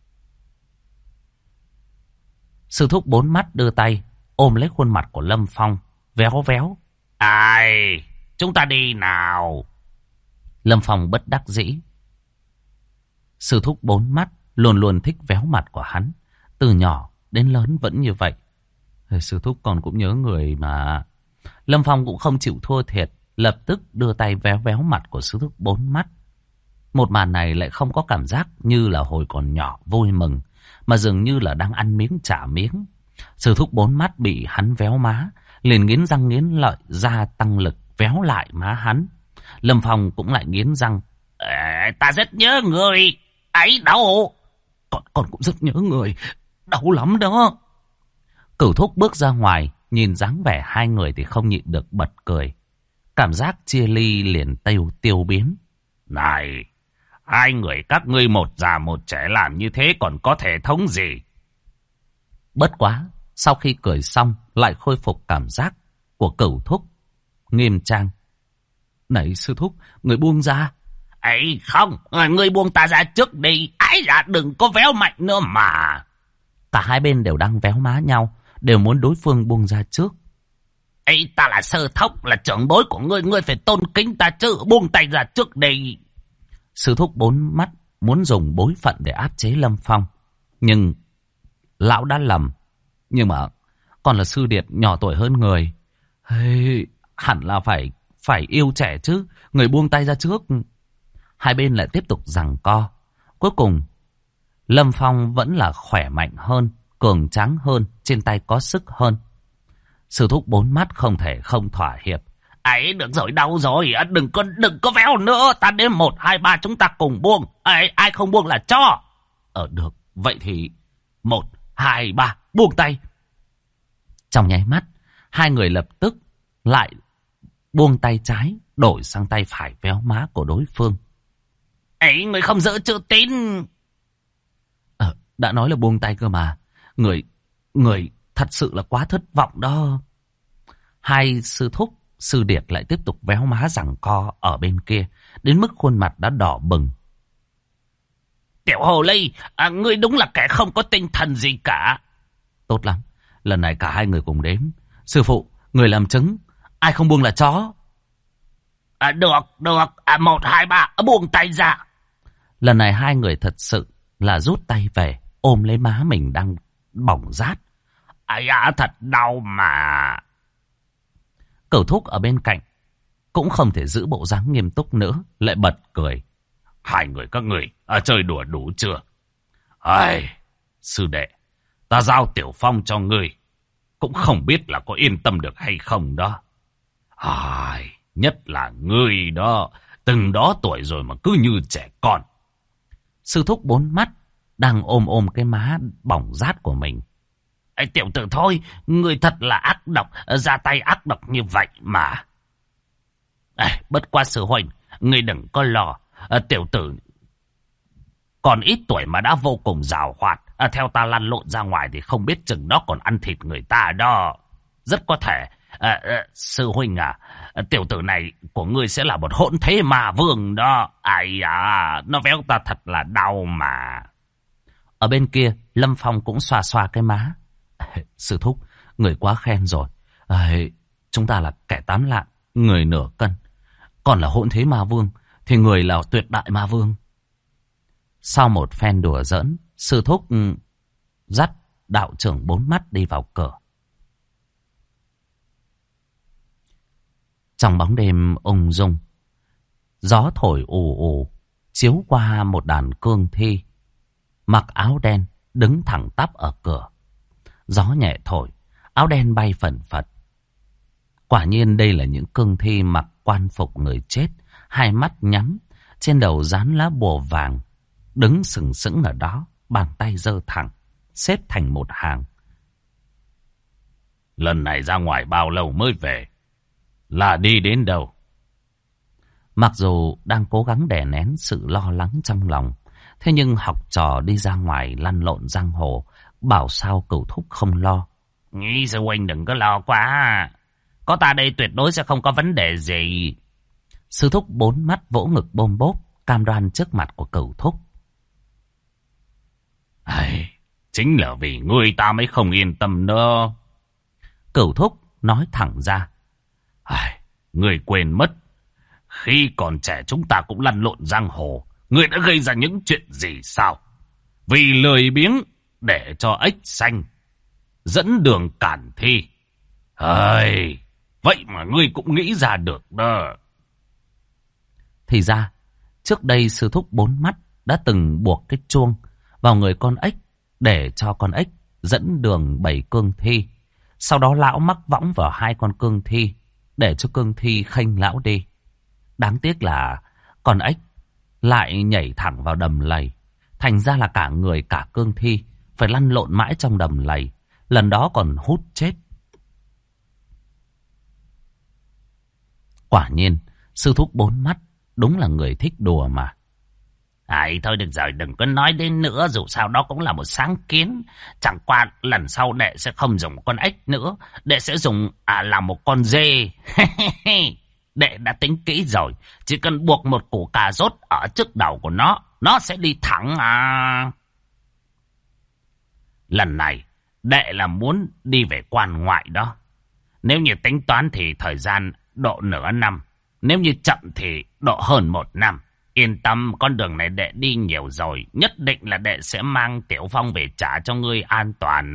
Sư thúc bốn mắt đưa tay, ôm lấy khuôn mặt của Lâm Phong, véo véo. Ai, chúng ta đi nào. Lâm Phong bất đắc dĩ. Sư thúc bốn mắt luôn luôn thích véo mặt của hắn. Từ nhỏ đến lớn vẫn như vậy. Sư thúc còn cũng nhớ người mà. Lâm Phong cũng không chịu thua thiệt, lập tức đưa tay véo véo mặt của sư thúc bốn mắt. Một màn này lại không có cảm giác như là hồi còn nhỏ vui mừng, mà dường như là đang ăn miếng trả miếng. Sư thúc bốn mắt bị hắn véo má, liền nghiến răng nghiến lợi gia tăng lực véo lại má hắn. Lâm Phong cũng lại nghiến răng. Ta rất nhớ người. Ấy, đau. Con cũng rất nhớ người. Đau lắm đó. Cửu Thúc bước ra ngoài, nhìn dáng vẻ hai người thì không nhịn được bật cười. Cảm giác chia ly liền tiêu biến. Này, hai người các ngươi một già một trẻ làm như thế còn có thể thống gì? Bất quá, sau khi cười xong lại khôi phục cảm giác của Cửu Thúc. Nghiêm trang. Này sư thúc, người buông ra. Ấy không, người buông ta ra trước đi. Ái dạ, đừng có véo mạnh nữa mà. Cả hai bên đều đang véo má nhau, đều muốn đối phương buông ra trước. Ấy, ta là sư thúc, là trưởng bối của ngươi, ngươi phải tôn kính ta chứ, buông tay ra trước đi. Sư thúc bốn mắt muốn dùng bối phận để áp chế Lâm Phong, nhưng lão đã lầm. Nhưng mà còn là sư điệt nhỏ tuổi hơn người, hẳn là phải yêu trẻ chứ. Người buông tay ra trước. Hai bên lại tiếp tục giằng co. Cuối cùng Lâm Phong vẫn là khỏe mạnh hơn, cường tráng hơn, trên tay có sức hơn. Sư thúc bốn mắt không thể không thỏa hiệp. Ấy được rồi, đau rồi, đừng có véo nữa, ta đếm 1, 2, 3 chúng ta cùng buông. Ấy, ai không buông là cho. Được, vậy thì 1, 2, 3, buông tay. Trong nháy mắt, hai người lập tức lại buông tay trái, đổi sang tay phải véo má của đối phương. Ấy, người không giữ chữ tín. Đã nói là buông tay cơ mà. Người thật sự là quá thất vọng đó. Hai sư thúc, sư điệt lại tiếp tục véo má giằng co ở bên kia, đến mức khuôn mặt đã đỏ bừng. Tiểu hồ ly, ngươi đúng là kẻ không có tinh thần gì cả. Tốt lắm, lần này cả hai người cùng đếm. Sư phụ, người làm chứng, ai không buông là chó. Được, 1, 2, 3, buông tay ra. Lần này hai người thật sự là rút tay về, ôm lấy má mình đang bỏng rát. Ai à, thật đau mà. Cửu thúc ở bên cạnh cũng không thể giữ bộ dáng nghiêm túc nữa, lại bật cười. Hai người các người chơi đùa đủ chưa? Ai, sư đệ, ta giao Tiểu Phong cho ngươi, cũng không biết là có yên tâm được hay không đó. Ai, nhất là ngươi đó, từng đó tuổi rồi mà cứ như trẻ con. Sư thúc bốn mắt đang ôm cái má bỏng rát của mình. Ê, tiểu tử thôi, ngươi thật là ác độc, ra tay ác độc như vậy mà. Bất qua sư huynh, ngươi đừng có lo. Tiểu tử còn ít tuổi mà đã vô cùng giàu hoạt. Theo ta lăn lộn ra ngoài thì không biết chừng đó còn ăn thịt người ta đó. Rất có thể, sư huynh tiểu tử này của ngươi sẽ là một hỗn thế mà vương đó. Ai à, nó véo ta thật là đau mà. Ở bên kia, Lâm Phong cũng xoa xoa cái má. Sư thúc, người quá khen rồi. Chúng ta là kẻ 8 lạng, người nửa cân. Còn là hỗn thế ma vương, thì người là tuyệt đại ma vương. Sau một phen đùa giỡn, sư thúc dắt đạo trưởng bốn mắt đi vào cửa. Trong bóng đêm ung dung, gió thổi ù ù, chiếu qua một đàn cương thi mặc áo đen đứng thẳng tắp ở cửa. Gió nhẹ thổi, áo đen bay phần phật. Quả nhiên đây là những cương thi mặc quan phục người chết, hai mắt nhắm, trên đầu dán lá bùa vàng, đứng sừng sững ở đó, bàn tay giơ thẳng, xếp thành một hàng. Lần này ra ngoài bao lâu mới về? Là đi đến đâu? Mặc dù đang cố gắng đè nén sự lo lắng trong lòng, thế nhưng học trò đi ra ngoài lăn lộn giang hồ, bảo sao Cửu thúc không lo. Nghĩ sư huynh đừng có lo quá, có ta đây tuyệt đối sẽ không có vấn đề gì. Sư thúc bốn mắt vỗ ngực bôm bốp, cam đoan trước mặt của Cửu thúc. Chính là vì ngươi ta mới không yên tâm nữa. Cửu thúc nói thẳng ra. Ngươi quên mất, khi còn trẻ chúng ta cũng lăn lộn giang hồ. Ngươi đã gây ra những chuyện gì sao? Vì lười biếng để cho ếch xanh dẫn đường cản thi. Vậy mà ngươi cũng nghĩ ra được đó. Thì ra, trước đây sư thúc bốn mắt đã từng buộc cái chuông vào người con ếch để cho con ếch dẫn đường 7 cương thi. Sau đó lão mắc võng vào 2 con cương thi để cho cương thi khênh lão đi. Đáng tiếc là con ếch lại nhảy thẳng vào đầm lầy. Thành ra là cả người cả cương thi phải lăn lộn mãi trong đầm lầy. Lần đó còn hút chết. Quả nhiên, sư thúc bốn mắt đúng là người thích đùa mà. Thôi được rồi, đừng có nói đến nữa, dù sao đó cũng là một sáng kiến. Chẳng qua lần sau đệ sẽ không dùng con ếch nữa, đệ sẽ dùng làm một con dê. Đệ đã tính kỹ rồi, chỉ cần buộc một củ cà rốt ở trước đầu của nó sẽ đi thẳng Lần này, đệ là muốn đi về quan ngoại đó. Nếu như tính toán thì thời gian độ nửa năm, nếu như chậm thì độ hơn 1 năm. Yên tâm, con đường này đệ đi nhiều rồi, nhất định là đệ sẽ mang Tiểu Phong về trả cho ngươi an toàn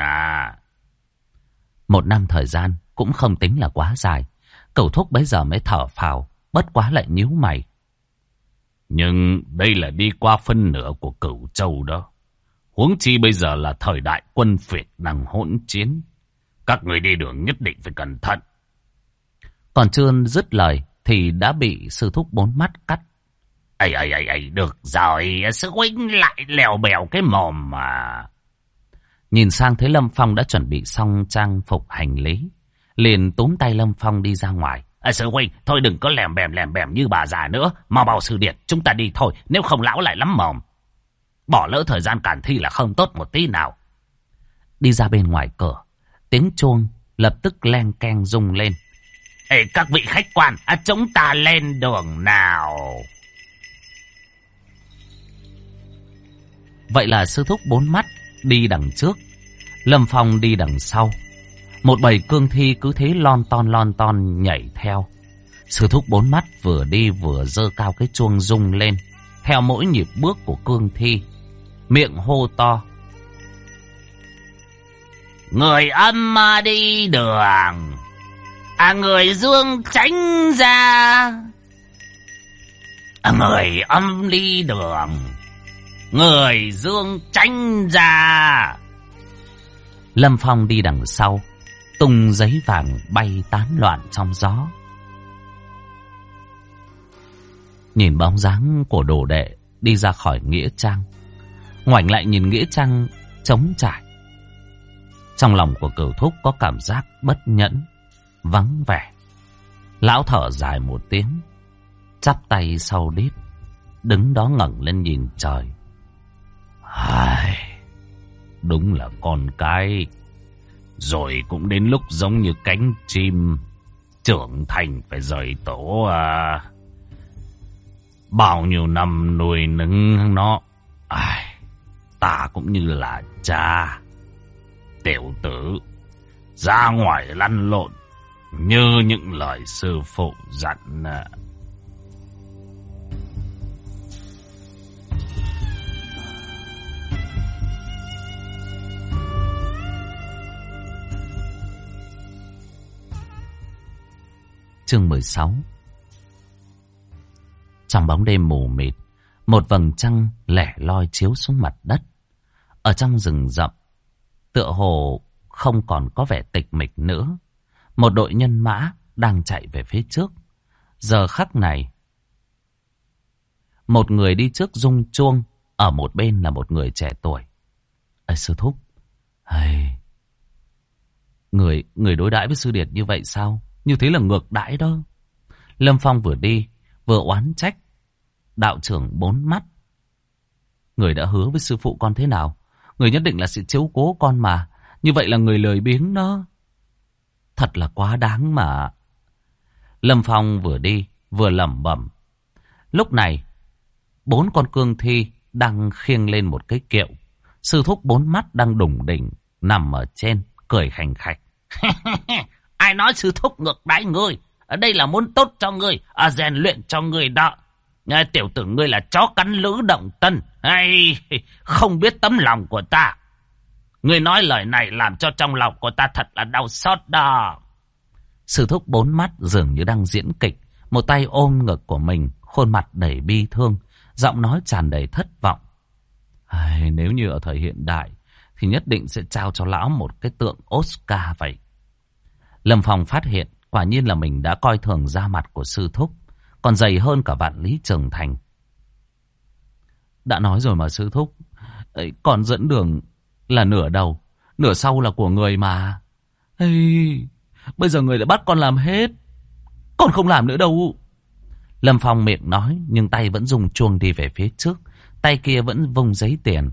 1 năm thời gian cũng không tính là quá dài. Cửu thúc bấy giờ mới thở phào, bất quá lại nhíu mày. Nhưng đây là đi qua phân nửa của Cửu Châu đó. Huống chi bây giờ là thời đại quân phiệt đang hỗn chiến. Các người đi đường nhất định phải cẩn thận. Còn chưa dứt lời thì đã bị sư thúc bốn mắt cắt. Ây, được rồi, sư huynh lại lèo bèo cái mồm mà. Nhìn sang thấy Lâm Phong đã chuẩn bị xong trang phục hành lý, liền túm tay Lâm Phong đi ra ngoài. Sư huynh, thôi đừng có lèm bèm như bà già nữa. Mau bảo sư điệt, chúng ta đi thôi, nếu không lão lại lắm mồm. Bỏ lỡ thời gian cản thi là không tốt một tí nào. Đi ra bên ngoài cửa, tiếng chuông lập tức len keng rung lên. Ê, các vị khách quan, chúng ta lên đường nào. Vậy là sư thúc bốn mắt đi đằng trước, Lâm Phong đi đằng sau. Một bầy cương thi cứ thế lon ton nhảy theo. Sư thúc bốn mắt vừa đi vừa giơ cao cái chuông rung lên, theo mỗi nhịp bước của cương thi, miệng hô to. Người âm đi đường, người dương tránh ra. Người âm đi đường, người dương tránh ra. Lâm Phong đi đằng sau, tung giấy vàng bay tán loạn trong gió. Nhìn bóng dáng của đồ đệ đi ra khỏi nghĩa trang, ngoảnh lại nhìn nghĩa trang trống trải, trong lòng của Cửu Thúc có cảm giác bất nhẫn, vắng vẻ. Lão thở dài một tiếng, chắp tay sau đít, đứng đó ngẩng lên nhìn trời. Đúng là con cái, rồi cũng đến lúc giống như cánh chim trưởng thành phải rời tổ à. Bao nhiêu năm nuôi nấng nó, ta cũng như là cha. Tiểu tử ra ngoài lăn lộn như những lời sư phụ dặn. Chương 16. Trong bóng đêm mù mịt, một vầng trăng lẻ loi chiếu xuống mặt đất. Ở trong rừng rậm, tựa hồ không còn có vẻ tịch mịch nữa. Một đội nhân mã đang chạy về phía trước. Giờ khắc này, một người đi trước rung chuông, ở một bên là một người trẻ tuổi. Sư thúc, người đối đãi với sư điệt như vậy sao? Như thế là ngược đãi đó. Lâm Phong vừa đi vừa oán trách. Đạo trưởng bốn mắt, người đã hứa với sư phụ con thế nào? Người nhất định là sẽ chiếu cố con mà. Như vậy là người lười biếng đó. Thật là quá đáng mà. Lâm Phong vừa đi vừa lẩm bẩm. Lúc này 4 con cương thi đang khiêng lên một cái kiệu. Sư thúc bốn mắt đang đủng đỉnh nằm ở trên, cười khành khạch. Ai nói sư thúc ngược đãi ngươi? Ở đây là muốn tốt cho ngươi, rèn luyện cho ngươi đó. Tiểu tử ngươi là chó cắn lữ động tân, hay không biết tấm lòng của ta. Ngươi nói lời này làm cho trong lòng của ta thật là đau xót đó. Sư thúc bốn mắt dường như đang diễn kịch, một tay ôm ngực của mình, khuôn mặt đầy bi thương, giọng nói tràn đầy thất vọng. Nếu như ở thời hiện đại thì nhất định sẽ trao cho lão một cái tượng Oscar vậy. Lâm Phong phát hiện quả nhiên là mình đã coi thường da mặt của sư thúc, còn dày hơn cả vạn lý trường thành. Đã nói rồi mà sư thúc, còn dẫn đường là nửa đầu, nửa sau là của người mà. Bây giờ người đã bắt con làm hết, con không làm nữa đâu. Lâm Phong miệng nói nhưng tay vẫn dùng chuông đi về phía trước, tay kia vẫn vung giấy tiền.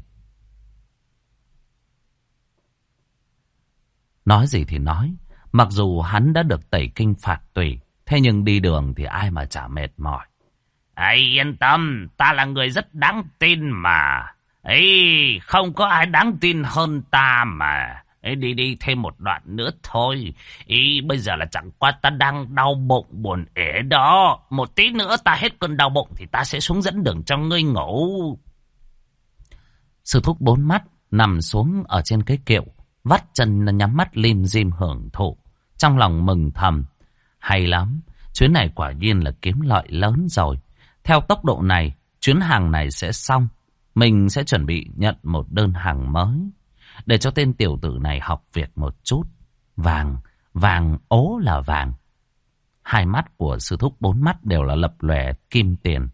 Nói gì thì nói, mặc dù hắn đã được tẩy kinh phạt tùy, thế nhưng đi đường thì ai mà chả mệt mỏi. Yên tâm, ta là người rất đáng tin mà. Không có ai đáng tin hơn ta mà. Đi thêm một đoạn nữa thôi. Bây giờ là chẳng qua ta đang đau bụng buồn ế đó. Một tí nữa ta hết cơn đau bụng thì ta sẽ xuống dẫn đường cho ngươi ngủ. Sư thúc bốn mắt nằm xuống ở trên cái kiệu, vắt chân nhắm mắt lim dim hưởng thụ, trong lòng mừng thầm. Hay lắm, chuyến này quả nhiên là kiếm lợi lớn rồi. Theo tốc độ này, chuyến hàng này sẽ xong. Mình sẽ chuẩn bị nhận một đơn hàng mới, để cho tên tiểu tử này học việc một chút. Vàng ố là vàng. Hai mắt của sư thúc bốn mắt đều là lập lòe kim tiền.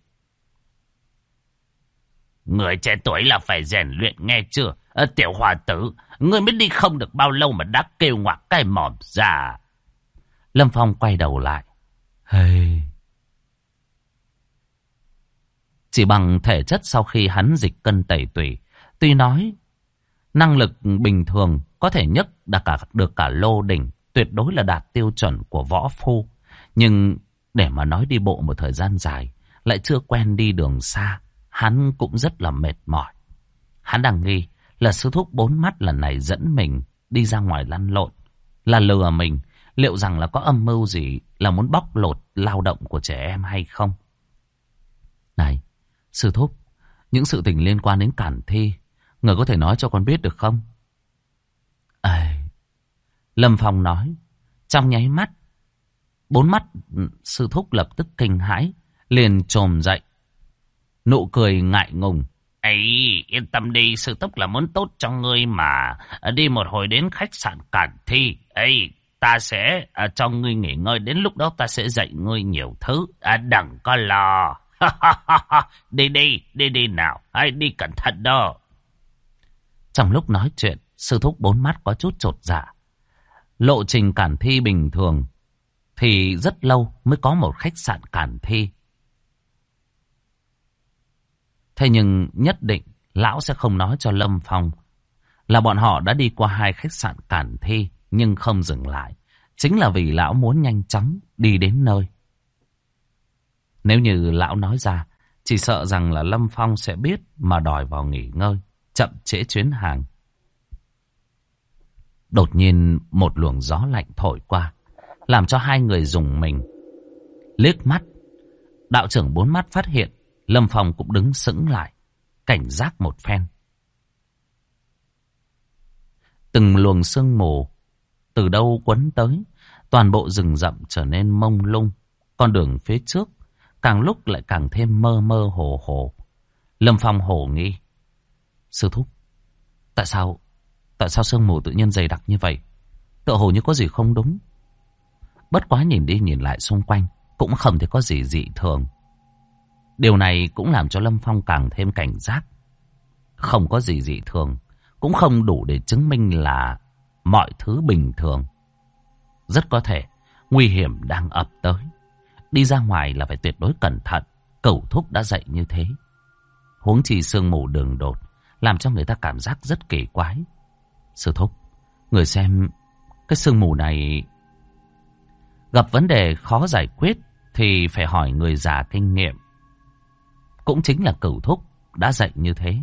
Người trẻ tuổi là phải rèn luyện nghe chưa? Tiểu hòa tử, người mới đi không được bao lâu mà đã kêu ngoạc cái mồm ra. Lâm Phong quay đầu lại. Hey. Chỉ bằng thể chất sau khi hắn dịch cân tẩy tủy, tuy nói năng lực bình thường có thể nhấc được cả lô đỉnh, tuyệt đối là đạt tiêu chuẩn của võ phu. Nhưng để mà nói đi bộ một thời gian dài, lại chưa quen đi đường xa, hắn cũng rất là mệt mỏi. Hắn đang nghi là sư thúc bốn mắt lần này dẫn mình đi ra ngoài lăn lộn, là lừa mình. Liệu rằng là có âm mưu gì, là muốn bóc lột lao động của trẻ em hay không? Này, sư thúc, những sự tình liên quan đến Cản Thi, người có thể nói cho con biết được không? Lâm Phong nói. Trong nháy mắt, bốn mắt sư thúc lập tức kinh hãi, liền chồm dậy, nụ cười ngại ngùng. Yên tâm đi, sư thúc là muốn tốt cho ngươi mà. Đi một hồi đến khách sạn Cản Thi. Ta sẽ cho ngươi nghỉ ngơi, đến lúc đó ta sẽ dạy ngươi nhiều thứ. Đừng có lo. Đi nào, đi cẩn thận đó. Trong lúc nói chuyện, sư thúc bốn mắt có chút chột dạ. Lộ trình Cản Thi bình thường thì rất lâu mới có một khách sạn Cản Thi. Thế nhưng nhất định lão sẽ không nói cho Lâm Phong là bọn họ đã đi qua 2 khách sạn Cản Thi nhưng không dừng lại. Chính là vì lão muốn nhanh chóng đi đến nơi. Nếu như lão nói ra, chỉ sợ rằng là Lâm Phong sẽ biết mà đòi vào nghỉ ngơi, chậm trễ chuyến hàng. Đột nhiên một luồng gió lạnh thổi qua, làm cho hai người rùng mình. Liếc mắt, đạo trưởng bốn mắt phát hiện Lâm Phong cũng đứng sững lại, cảnh giác một phen. Từng luồng sương mù từ đâu quấn tới, toàn bộ rừng rậm trở nên mông lung. Con đường phía trước càng lúc lại càng thêm mơ mơ hồ hồ. Lâm Phong hồ nghi. Sư thúc, tại sao sương mù tự nhiên dày đặc như vậy? Tựa hồ như có gì không đúng. Bất quá nhìn đi nhìn lại xung quanh, cũng không thấy có gì dị thường. Điều này cũng làm cho Lâm Phong càng thêm cảnh giác. Không có gì dị thường, cũng không đủ để chứng minh là mọi thứ bình thường. Rất có thể nguy hiểm đang ập tới. Đi ra ngoài là phải tuyệt đối cẩn thận. Cẩu thúc đã dạy như thế. Huống chi sương mù đường đột, làm cho người ta cảm giác rất kỳ quái. Sư thúc, người xem cái sương mù này gặp vấn đề khó giải quyết thì phải hỏi người già kinh nghiệm. Cũng chính là Cẩu thúc đã dạy như thế.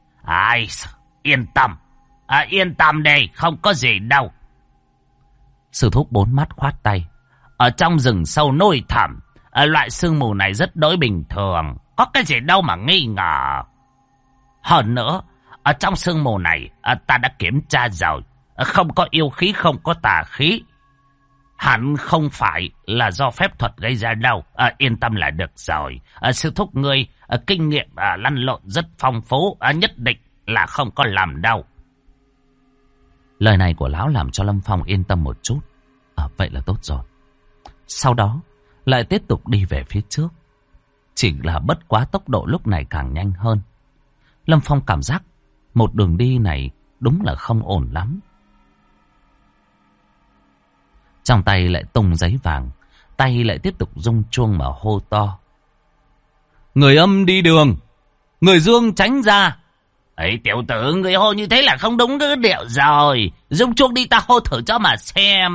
Yên tâm đây, không có gì đâu. Sư thúc bốn mắt khoát tay. Ở trong rừng sâu núi thẳm, loại sương mù này rất đối bình thường, có cái gì đâu mà nghi ngờ. Hơn nữa, ở trong sương mù này ta đã kiểm tra rồi, không có yêu khí, không có tà khí. Hẳn không phải là do phép thuật gây ra đâu. Yên tâm là được rồi. Sư thúc ngươi kinh nghiệm lăn lộn rất phong phú, nhất định là không có làm đâu. Lời này của lão làm cho Lâm Phong yên tâm một chút. Vậy là tốt rồi. Sau đó lại tiếp tục đi về phía trước. Chỉ là bất quá tốc độ lúc này càng nhanh hơn. Lâm Phong cảm giác một đường đi này đúng là không ổn lắm. Trong tay lại tung giấy vàng, tay lại tiếp tục rung chuông mà hô to. Người âm đi đường, người dương tránh ra. Tiểu tử, người hô như thế là không đúng cái điệu rồi. Rung chuông đi, ta hô thử cho mà xem.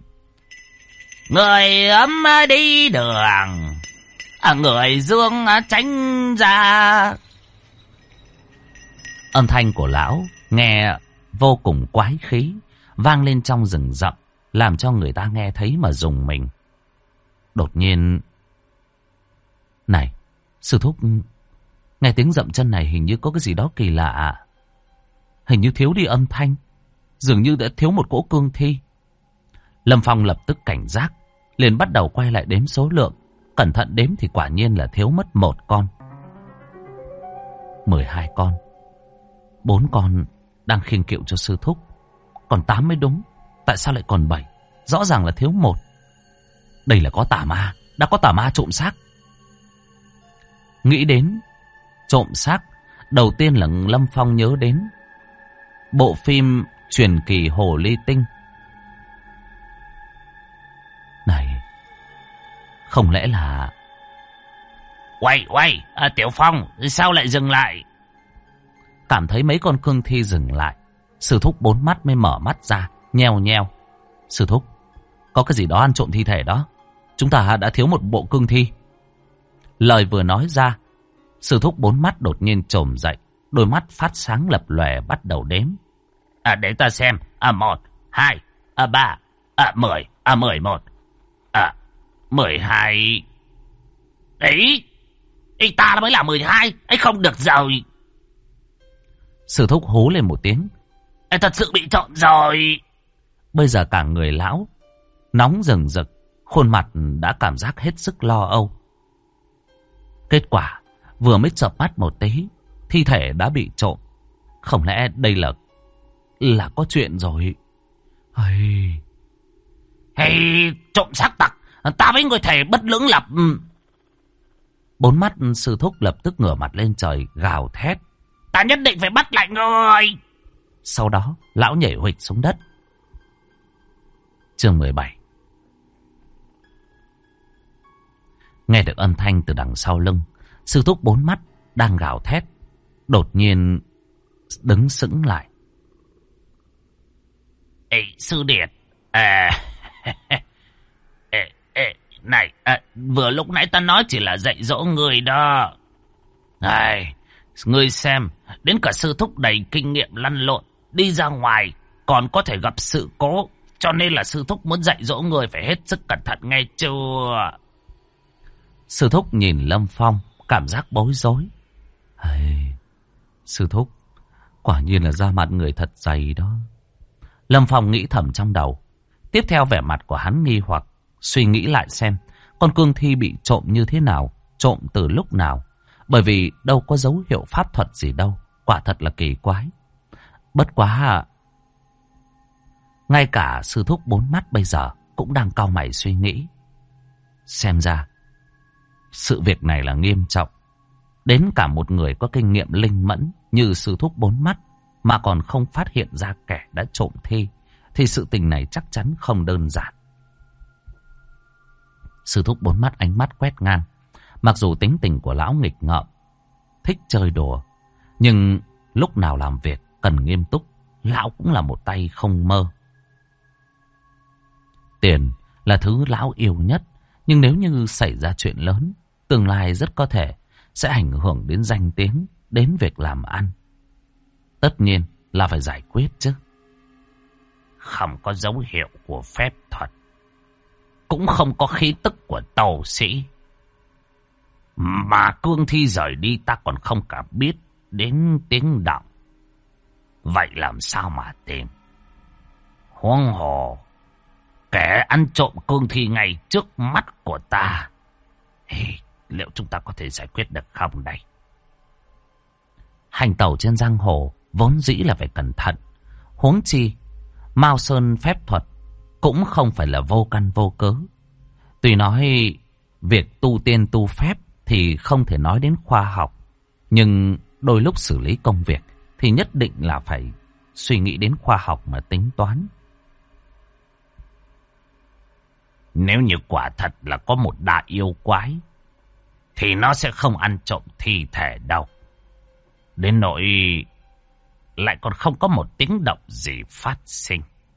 Người âm đi đường, người dương tránh ra. Âm thanh của lão nghe vô cùng quái khí, vang lên trong rừng rậm, làm cho người ta nghe thấy mà rùng mình. Đột nhiên, này, sư thúc, nghe tiếng dậm chân này hình như có cái gì đó kỳ lạ. Hình như thiếu đi âm thanh, dường như đã thiếu một cỗ cương thi. Lâm Phong lập tức cảnh giác, liền bắt đầu quay lại đếm số lượng. Cẩn thận đếm thì quả nhiên là thiếu mất 1 con. 12 con. 4 con đang khiêng kiệu cho sư thúc, còn 8 mới đúng. Tại sao lại còn 7? Rõ ràng là thiếu 1. Đây là có tà ma. Đã có tà ma trộm xác. Nghĩ đến trộm xác, đầu tiên là Lâm Phong nhớ đến bộ phim Truyền kỳ Hồ Ly Tinh. Này, không lẽ là... Uầy, Tiểu Phong, sao lại dừng lại? Cảm thấy mấy con cương thi dừng lại, Sư Thúc bốn mắt mới mở mắt ra, nheo nheo. Sư Thúc, có cái gì đó ăn trộm thi thể đó. Chúng ta đã thiếu một bộ cương thi. Lời vừa nói ra, Sư Thúc bốn mắt đột nhiên trồm dậy, đôi mắt phát sáng lập lòe bắt đầu đếm. Để ta xem. 1, 2, 3, 10, 11, 12. Ấy, ta mới là 12. Ấy không được rồi. Sư Thúc hú lên một tiếng. Thật sự bị trộm rồi. Bây giờ cả người lão nóng rừng rực, khuôn mặt đã cảm giác hết sức lo âu. Kết quả vừa mới chợp mắt một tí, thi thể đã bị trộm. Không lẽ đây là có chuyện rồi? Hey, trộm xác tặc, ta với người thể bất lưỡng lập. Bốn mắt Sư Thúc lập tức ngửa mặt lên trời gào thét. Ta nhất định phải bắt lại người. Sau đó lão nhảy huỵch xuống đất. Chương 17. Nghe được âm thanh từ đằng sau lưng, Sư Thúc bốn mắt đang gào thét đột nhiên đứng sững lại. Sư Điệt, này, vừa lúc nãy ta nói chỉ là dạy dỗ người đó. Ngươi xem, đến cả Sư Thúc đầy kinh nghiệm lăn lộn đi ra ngoài còn có thể gặp sự cố, cho nên là Sư Thúc muốn dạy dỗ người phải hết sức cẩn thận nghe chưa? Sư Thúc nhìn Lâm Phong cảm giác bối rối. Sư Thúc quả nhiên là da mặt người thật dày đó. Lâm Phong nghĩ thầm trong đầu. Tiếp theo vẻ mặt của hắn nghi hoặc, suy nghĩ lại xem con cương thi bị trộm như thế nào, trộm từ lúc nào. Bởi vì đâu có dấu hiệu pháp thuật gì đâu. Quả thật là kỳ quái. Bất quá ngay cả Sư Thúc bốn mắt bây giờ cũng đang cau mày suy nghĩ. Xem ra sự việc này là nghiêm trọng. Đến cả một người có kinh nghiệm linh mẫn như Sư Thúc bốn mắt mà còn không phát hiện ra kẻ đã trộm thi, thì sự tình này chắc chắn không đơn giản. Sư Thúc bốn mắt ánh mắt quét ngang. Mặc dù tính tình của lão nghịch ngợm, thích chơi đùa, nhưng lúc nào làm việc cần nghiêm túc, lão cũng là một tay không mơ. Tiền là thứ lão yêu nhất, nhưng nếu như xảy ra chuyện lớn, tương lai rất có thể sẽ ảnh hưởng đến danh tiếng, đến việc làm ăn. Tất nhiên là phải giải quyết chứ. Không có dấu hiệu của phép thuật, cũng không có khí tức của tàu sĩ, mà cương thi rời đi ta còn không cả biết đến tiếng động. Vậy làm sao mà tìm? Huống hồ kẻ ăn trộm cương thi ngay trước mắt của ta. Liệu chúng ta có thể giải quyết được không đây? Hành tẩu trên giang hồ vốn dĩ là phải cẩn thận. Huống chi Mao Sơn phép thuật cũng không phải là vô căn vô cớ. Tuy nói việc tu tiên tu phép thì không thể nói đến khoa học, nhưng đôi lúc xử lý công việc thì nhất định là phải suy nghĩ đến khoa học mà tính toán. Nếu như quả thật là có một đại yêu quái thì nó sẽ không ăn trộm thi thể đâu. Đến nỗi lại còn không có một tiếng động gì phát sinh.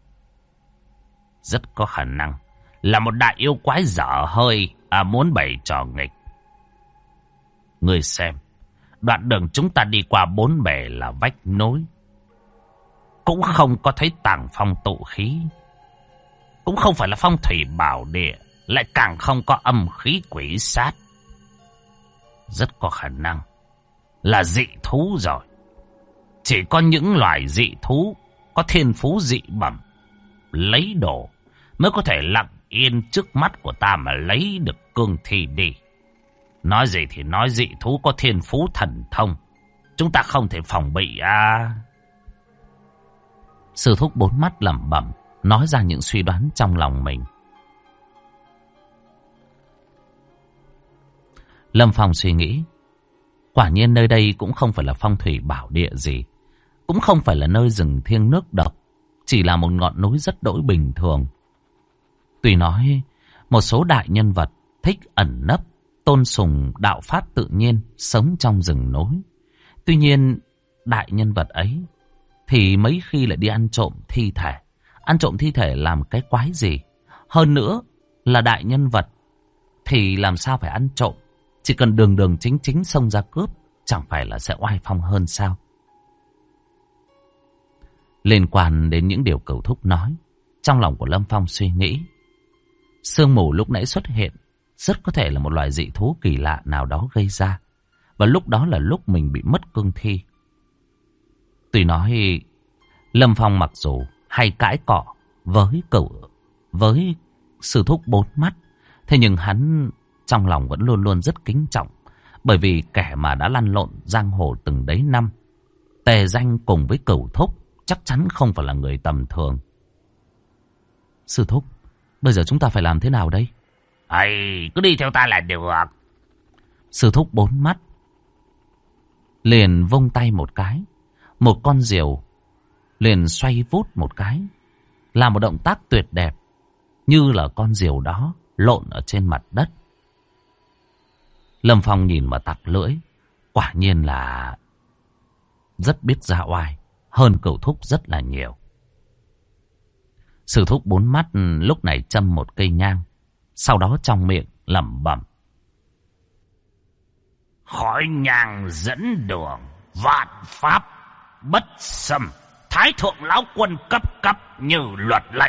Rất có khả năng là một đại yêu quái dở hơi muốn bày trò nghịch. Ngươi xem, đoạn đường chúng ta đi qua bốn bề là vách nối, cũng không có thấy tàng phong tụ khí, cũng không phải là phong thủy bảo địa, lại càng không có âm khí quỷ sát. Rất có khả năng là dị thú rồi. Chỉ có những loài dị thú có thiên phú dị bẩm, lấy đồ mới có thể lặng yên trước mắt của ta mà lấy được cương thi đi. Nói gì thì nói, dị thú có thiên phú thần thông, chúng ta không thể phòng bị à. Sư Thúc bốn mắt lẩm bẩm nói ra những suy đoán trong lòng mình. Lâm Phong suy nghĩ. Quả nhiên nơi đây cũng không phải là phong thủy bảo địa gì. Cũng không phải là nơi rừng thiêng nước độc. Chỉ là một ngọn núi rất đỗi bình thường. Tuy nói một số đại nhân vật thích ẩn nấp, tôn sùng đạo pháp tự nhiên, sống trong rừng núi. Tuy nhiên đại nhân vật ấy thì mấy khi lại đi ăn trộm thi thể. Ăn trộm thi thể làm cái quái gì? Hơn nữa là đại nhân vật thì làm sao phải ăn trộm? Chỉ cần đường đường chính chính xông ra cướp, chẳng phải là sẽ oai phong hơn sao? Liên quan đến những điều Cửu Thúc nói, trong lòng của Lâm Phong suy nghĩ. Sương mù lúc nãy xuất hiện rất có thể là một loài dị thú kỳ lạ nào đó gây ra. Và lúc đó là lúc mình bị mất cương thi. Tuy nói Lâm Phong mặc dù hay cãi cọ với sư thúc bốn mắt, thế nhưng hắn trong lòng vẫn luôn luôn rất kính trọng. Bởi vì kẻ mà đã lăn lộn giang hồ từng đấy năm, tề danh cùng với Cửu Thúc, chắc chắn không phải là người tầm thường. Sư thúc, bây giờ chúng ta phải làm thế nào đây? Cứ đi theo ta là được. Sư thúc bốn mắt liền vung tay một cái. Một con diều liền xoay vút một cái, làm một động tác tuyệt đẹp, như là con diều đó lộn ở trên mặt đất. Lâm Phong nhìn mà tặc lưỡi. Quả nhiên là rất biết ra oai, hơn Cửu Thúc rất là nhiều. Sư thúc bốn mắt lúc này châm một cây nhang, sau đó trong miệng lẩm bẩm: khói nhang dẫn đường, vạn pháp bất xâm, thái thượng lão quân cấp cấp như luật lệnh.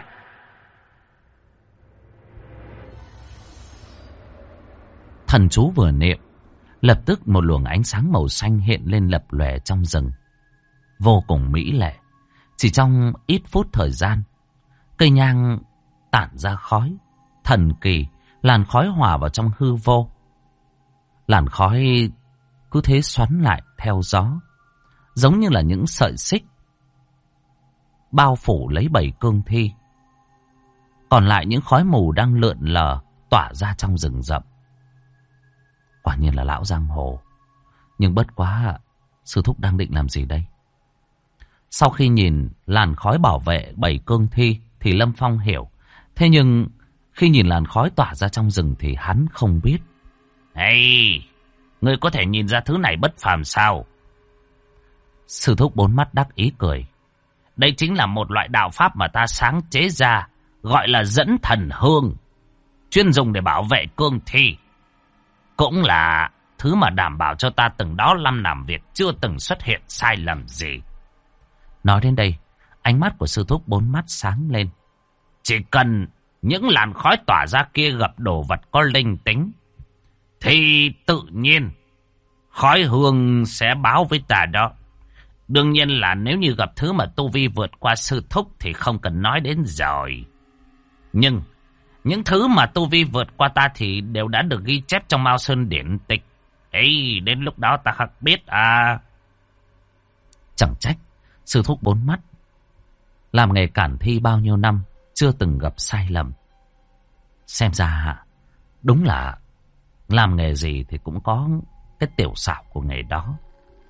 Thần chú vừa niệm, lập tức một luồng ánh sáng màu xanh hiện lên lập lòe trong rừng, vô cùng mỹ lệ. Chỉ trong ít phút thời gian, cây nhang tản ra khói thần kỳ, làn khói hòa vào trong hư vô. Làn khói cứ thế xoắn lại theo gió, giống như là những sợi xích bao phủ lấy bảy cương thi. Còn lại những khói mù đang lượn lờ tỏa ra trong rừng rậm. Quả nhiên là lão giang hồ. Nhưng bất quá, sư thúc đang định làm gì đây? Sau khi nhìn làn khói bảo vệ bảy cương thi thì Lâm Phong hiểu. Thế nhưng khi nhìn làn khói tỏa ra trong rừng thì hắn không biết. Ngươi có thể nhìn ra thứ này bất phàm sao? Sư thúc bốn mắt đắc ý cười. Đây chính là một loại đạo pháp mà ta sáng chế ra, gọi là dẫn thần hương, chuyên dùng để bảo vệ cương thi. Cũng là thứ mà đảm bảo cho ta từng đó năm làm việc chưa từng xuất hiện sai lầm gì. Nói đến đây, ánh mắt của sư thúc bốn mắt sáng lên. Chỉ cần những làn khói tỏa ra kia gặp đồ vật có linh tính, thì tự nhiên khói hương sẽ báo với ta đó. Đương nhiên là nếu như gặp thứ mà tu vi vượt qua sư thúc thì không cần nói đến rồi. Nhưng những thứ mà tu vi vượt qua ta thì đều đã được ghi chép trong Mao Sơn điển tịch. Đến lúc đó ta khắc biết à. Chẳng trách sư thúc bốn mắt làm nghề cản thi bao nhiêu năm chưa từng gặp sai lầm. Xem ra đúng là làm nghề gì thì cũng có cái tiểu xảo của nghề đó.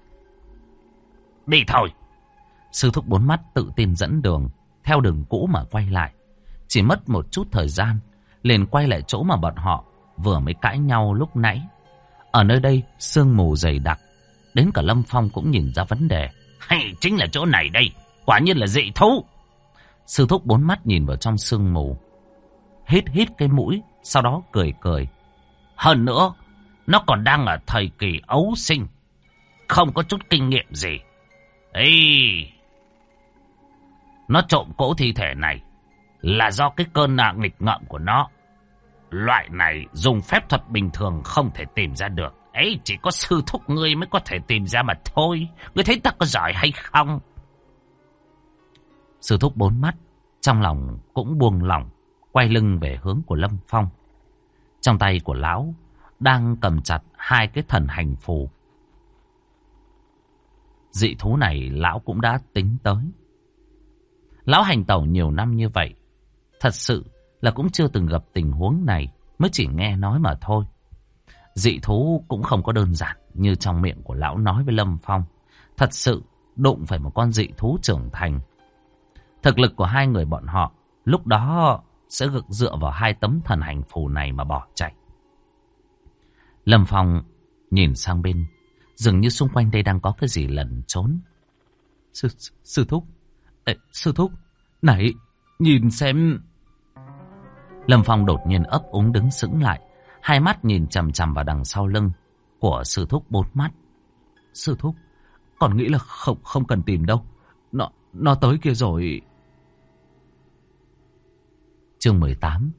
Đi thôi. Sư thúc bốn mắt tự tin dẫn đường, theo đường cũ mà quay lại. Chỉ mất một chút thời gian, liền quay lại chỗ mà bọn họ vừa mới cãi nhau lúc nãy. Ở nơi đây sương mù dày đặc, đến cả Lâm Phong cũng nhìn ra vấn đề. Chính là chỗ này đây, quả nhiên là dị thú. Sư thúc bốn mắt nhìn vào trong sương mù, hít cái mũi, sau đó cười cười. Hơn nữa, nó còn đang ở thời kỳ ấu sinh, không có chút kinh nghiệm gì. Nó trộm cỗ thi thể này là do cái cơn nghịch ngợm của nó. Loại này dùng phép thuật bình thường không thể tìm ra được. Chỉ có sư thúc ngươi mới có thể tìm ra mà thôi. Ngươi thấy ta có giỏi hay không? Sư thúc bốn mắt trong lòng cũng buông lỏng, quay lưng về hướng của Lâm Phong. Trong tay của lão đang cầm chặt hai cái thần hành phù. Dị thú này lão cũng đã tính tới. Lão hành tẩu nhiều năm như vậy, thật sự là cũng chưa từng gặp tình huống này, mới chỉ nghe nói mà thôi. dị thú cũng không có đơn giản như trong miệng của lão nói với Lâm Phong. Thật sự đụng phải một con dị thú trưởng thành. Thực lực của hai người bọn họ lúc đó sẽ dựa vào 2 tấm thần hành phù này mà bỏ chạy. Lâm Phong nhìn sang bên, dường như xung quanh đây đang có cái gì lẩn trốn. Sư thúc, sư thúc, này, nhìn xem. Lâm Phong đột nhiên ấp úng đứng sững lại, hai mắt nhìn chằm chằm vào đằng sau lưng của sư thúc 4 mắt. Sư thúc, còn nghĩ là không cần tìm đâu. Nó tới kia rồi. Chương 18.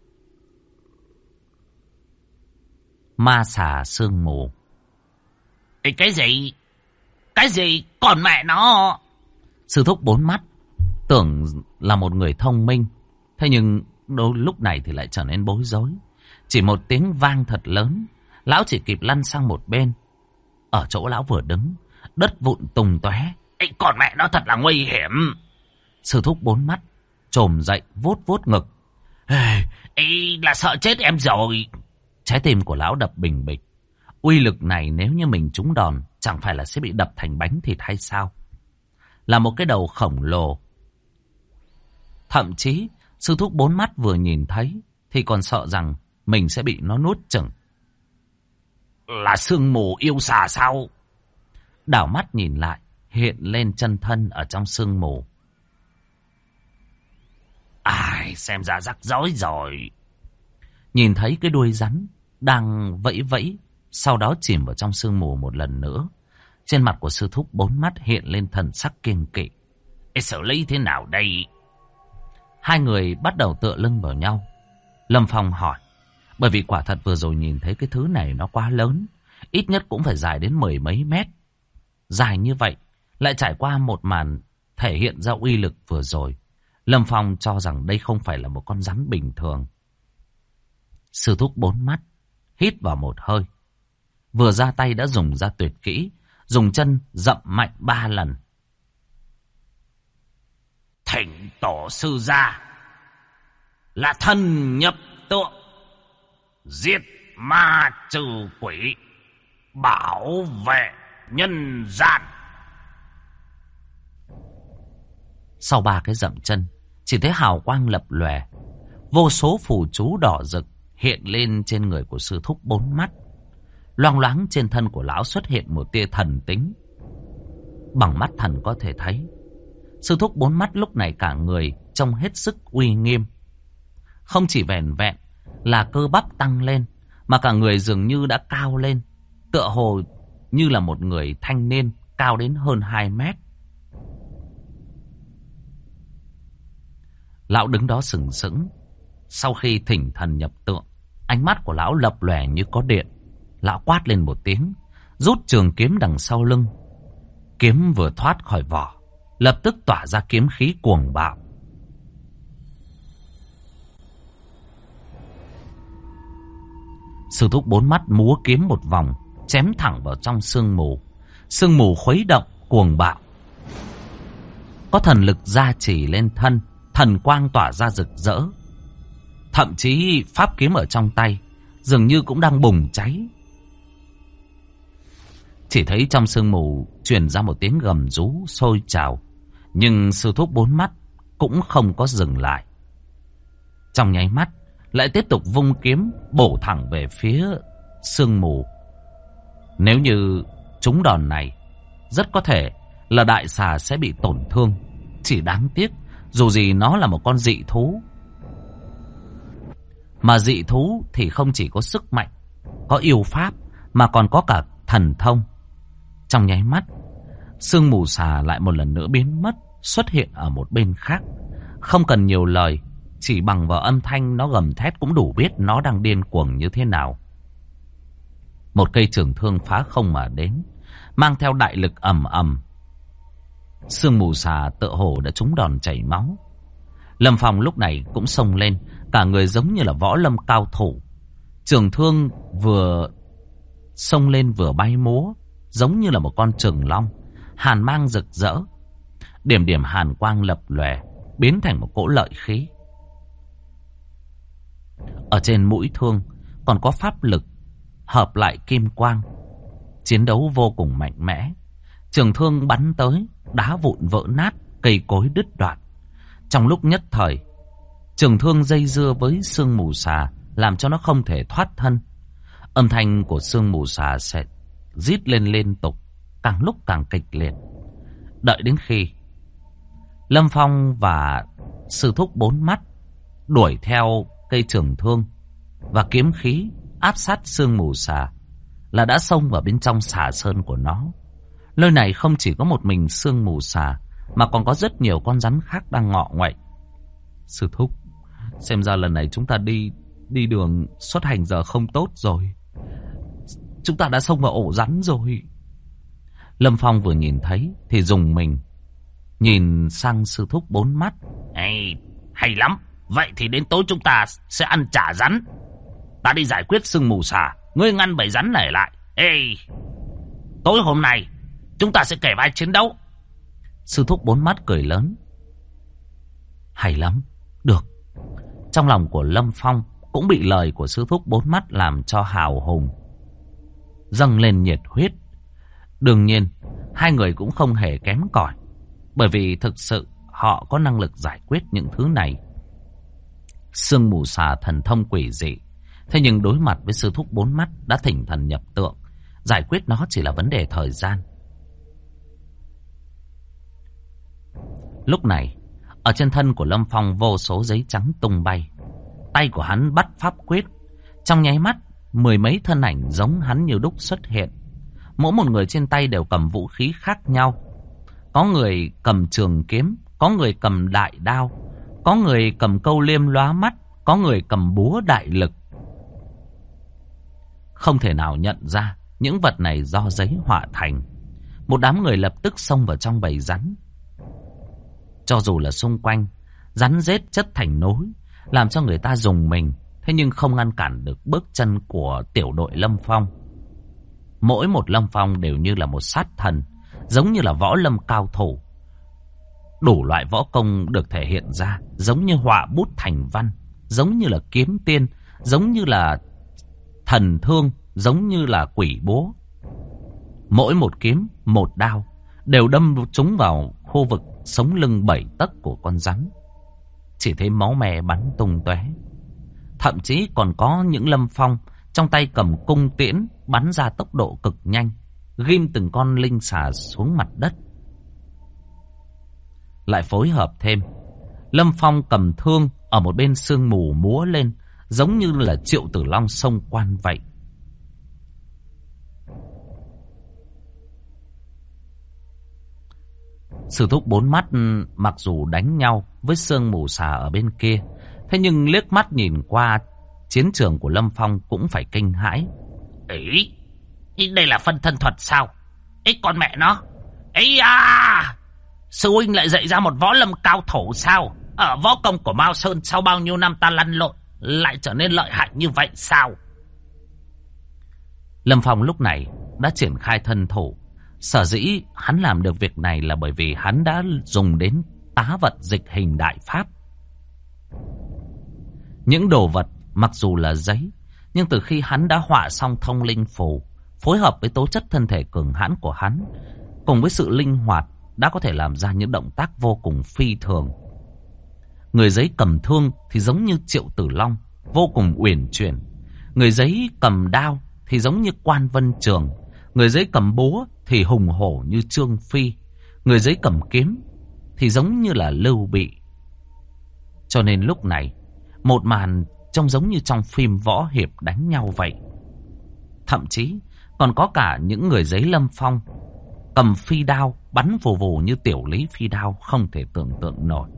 Ma xà sương mù. Cái gì? Cái gì? Còn mẹ nó! Sư thúc 4 mắt tưởng là một người thông minh, thế nhưng lúc này thì lại trở nên bối rối. Chỉ một tiếng vang thật lớn, lão chỉ kịp lăn sang một bên. Ở chỗ lão vừa đứng, đất vụn tung tóe. Còn mẹ nó thật là nguy hiểm. Sư thúc 4 mắt trồm dậy vuốt vuốt ngực. Là sợ chết em rồi. Trái tim của lão đập bình bịch. Uy lực này nếu như mình trúng đòn, chẳng phải là sẽ bị đập thành bánh thịt hay sao? Là một cái đầu khổng lồ. Thậm chí sư thúc 4 mắt vừa nhìn thấy thì còn sợ rằng mình sẽ bị nó nuốt chửng. Là sương mù yêu xà sao? Đảo mắt nhìn lại, hiện lên chân thân ở trong sương mù. Ai, xem ra rắc rối rồi. Nhìn thấy cái đuôi rắn đang vẫy vẫy, sau đó chìm vào trong sương mù một lần nữa. Trên mặt của sư thúc 4 mắt hiện lên thần sắc kiêng kỵ. Xử lý thế nào đây? Hai người bắt đầu tựa lưng vào nhau. Lâm Phong hỏi, bởi vì quả thật vừa rồi nhìn thấy cái thứ này nó quá lớn, ít nhất cũng phải dài đến 10 mấy mét. Dài như vậy, lại trải qua một màn thể hiện ra uy lực vừa rồi. Lâm Phong cho rằng đây không phải là một con rắn bình thường. Sư thúc 4 mắt hít vào một hơi, vừa ra tay đã dùng ra tuyệt kỹ, dùng chân dậm mạnh 3 lần. Thỉnh tổ sư ra, là thần nhập tượng, giết ma trừ quỷ, bảo vệ nhân gian. Sau 3 cái dậm chân, chỉ thấy hào quang lập lòe, vô số phù chú đỏ rực hiện lên trên người của sư thúc 4 mắt. Loang loáng trên thân của lão xuất hiện một tia thần tính. Bằng mắt thần có thể thấy, sư thúc 4 mắt lúc này cả người trông hết sức uy nghiêm. Không chỉ vẻn vẹn là cơ bắp tăng lên, mà cả người dường như đã cao lên, tựa hồ như là một người thanh niên cao đến hơn 2 mét. Lão đứng đó sừng sững. Sau khi thỉnh thần nhập tượng, ánh mắt của lão lập lòe như có điện. Lão quát lên một tiếng, rút trường kiếm đằng sau lưng. Kiếm vừa thoát khỏi vỏ, lập tức tỏa ra kiếm khí cuồng bạo. Sư thúc 4 mắt múa kiếm một vòng, chém thẳng vào trong sương mù. Sương mù khuấy động cuồng bạo. Có thần lực gia trì lên thân, thần quang tỏa ra rực rỡ. Thậm chí pháp kiếm ở trong tay dường như cũng đang bùng cháy. Chỉ thấy trong sương mù truyền ra một tiếng gầm rú sôi trào, nhưng sư thúc 4 mắt cũng không có dừng lại. Trong nháy mắt lại tiếp tục vung kiếm bổ thẳng về phía sương mù. Nếu như trúng đòn này, rất có thể là đại xà sẽ bị tổn thương. Chỉ đáng tiếc, dù gì nó là một con dị thú. Mà dị thú thì không chỉ có sức mạnh, có yêu pháp, mà còn có cả thần thông. Trong nháy mắt, sương mù xà lại một lần nữa biến mất, xuất hiện ở một bên khác. Không cần nhiều lời, chỉ bằng vào âm thanh nó gầm thét cũng đủ biết nó đang điên cuồng như thế nào. Một cây trường thương phá không mà đến, mang theo đại lực ầm ầm. Sương mù xà tựa hồ đã trúng đòn chảy máu. Lâm Phong lúc này cũng xông lên, cả người giống như là võ lâm cao thủ. Trường thương vừa xông lên vừa bay múa, giống như là một con trường long, hàn mang rực rỡ. Điểm điểm hàn quang lập lòe, biến thành một cỗ lợi khí. Ở trên mũi thương còn có pháp lực hợp lại kim quang. Chiến đấu vô cùng mạnh mẽ. Trường thương bắn tới, đá vụn vỡ nát, cây cối đứt đoạn. Trong lúc nhất thời, trường thương dây dưa với sương mù xà, làm cho nó không thể thoát thân. Âm thanh của sương mù xà sẽ rít lên liên tục, càng lúc càng kịch liệt. Đợi đến khi Lâm Phong và sư thúc bốn mắt đuổi theo cây trường thương và kiếm khí áp sát sương mù xà, là đã xông vào bên trong xà sơn của nó. Nơi này không chỉ có một mình sương mù xà, mà còn có rất nhiều con rắn khác đang ngọ nguậy. Sư thúc, xem ra lần này chúng ta đi đường xuất hành giờ không tốt rồi. Chúng ta đã xông vào ổ rắn rồi. Lâm Phong vừa nhìn thấy thì rùng mình, nhìn sang sư thúc bốn mắt. Ê, hay lắm. Vậy thì đến tối chúng ta sẽ ăn chả rắn. Ta đi giải quyết sương mù xà, ngươi ngăn bầy rắn này lại. Ê, tối hôm nay chúng ta sẽ kể vai chiến đấu. Sư thúc bốn mắt cười lớn. Hay lắm, được. Trong lòng của Lâm Phong cũng bị lời của sư thúc bốn mắt làm cho hào hùng, dâng lên nhiệt huyết. Đương nhiên, hai người cũng không hề kém cỏi, bởi vì thực sự họ có năng lực giải quyết những thứ này. Sương mù xà thần thông quỷ dị, thế nhưng đối mặt với sư thúc bốn mắt đã thỉnh thần nhập tượng, giải quyết nó chỉ là vấn đề thời gian. Lúc này, ở trên thân của Lâm Phong vô số giấy trắng tung bay. Tay của hắn bắt pháp quyết, trong nháy mắt mười mấy thân ảnh giống hắn như đúc xuất hiện. Mỗi một người trên tay đều cầm vũ khí khác nhau. Có người cầm trường kiếm, có người cầm đại đao, có người cầm câu liêm lóa mắt, có người cầm búa đại lực. Không thể nào nhận ra những vật này do giấy họa thành. Một đám người lập tức xông vào trong bầy rắn. Cho dù là xung quanh rắn rết chất thành nối, làm cho người ta rùng mình, thế nhưng không ngăn cản được bước chân của tiểu đội Lâm Phong. Mỗi một Lâm Phong đều như là một sát thần, giống như là võ lâm cao thủ. Đủ loại võ công được thể hiện ra, giống như họa bút thành văn, giống như là kiếm tiên, giống như là thần thương, giống như là quỷ búa. Mỗi một kiếm, một đao đều đâm trúng vào khu vực sống lưng 7 tấc của con rắn. Chỉ thấy máu me bắn tung tóe. Thậm chí còn có những Lâm Phong trong tay cầm cung tiễn bắn ra tốc độ cực nhanh, ghim từng con linh xà xuống mặt đất. Lại phối hợp thêm, Lâm Phong cầm thương ở một bên sương mù múa lên, giống như là Triệu Tử Long xông quan vậy. Sư thúc bốn mắt mặc dù đánh nhau với sương mù xà ở bên kia, thế nhưng liếc mắt nhìn qua chiến trường của Lâm Phong cũng phải kinh hãi. Ý, đây là phân thân thuật sao? Ý con mẹ nó. Ý à, sư huynh lại dạy ra một võ lâm cao thủ sao? Ở võ công của Mao Sơn sau bao nhiêu năm ta lăn lộn lại trở nên lợi hại như vậy sao? Lâm Phong lúc này đã triển khai thân thủ. Sở dĩ hắn làm được việc này là bởi vì hắn đã dùng đến tá vật dịch hình đại pháp. Những đồ vật mặc dù là giấy, nhưng từ khi hắn đã họa xong thông linh phù, phối hợp với tố chất thân thể cường hãn của hắn, cùng với sự linh hoạt, đã có thể làm ra những động tác vô cùng phi thường. Người giấy cầm thương thì giống như Triệu Tử Long, vô cùng uyển chuyển. Người giấy cầm đao thì giống như Quan Vân Trường. Người giấy cầm búa thì hùng hổ như Trương Phi. Người giấy cầm kiếm thì giống như là Lưu Bị. Cho nên lúc này, một màn trông giống như trong phim võ hiệp đánh nhau vậy. Thậm chí còn có cả những người giấy Lâm Phong cầm phi đao bắn vù vù như Tiểu Lý phi đao, không thể tưởng tượng nổi.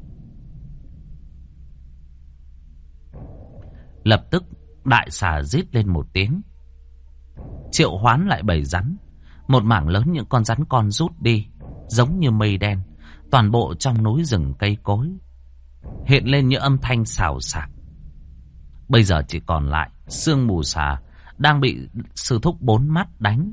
Lập tức đại xà rít lên một tiếng, triệu hoán lại bầy rắn. Một mảng lớn những con rắn con rút đi, giống như mây đen, toàn bộ trong núi rừng cây cối hiện lên những âm thanh xào xạc. Bây giờ chỉ còn lại sương mù xà đang bị sư thúc bốn mắt đánh.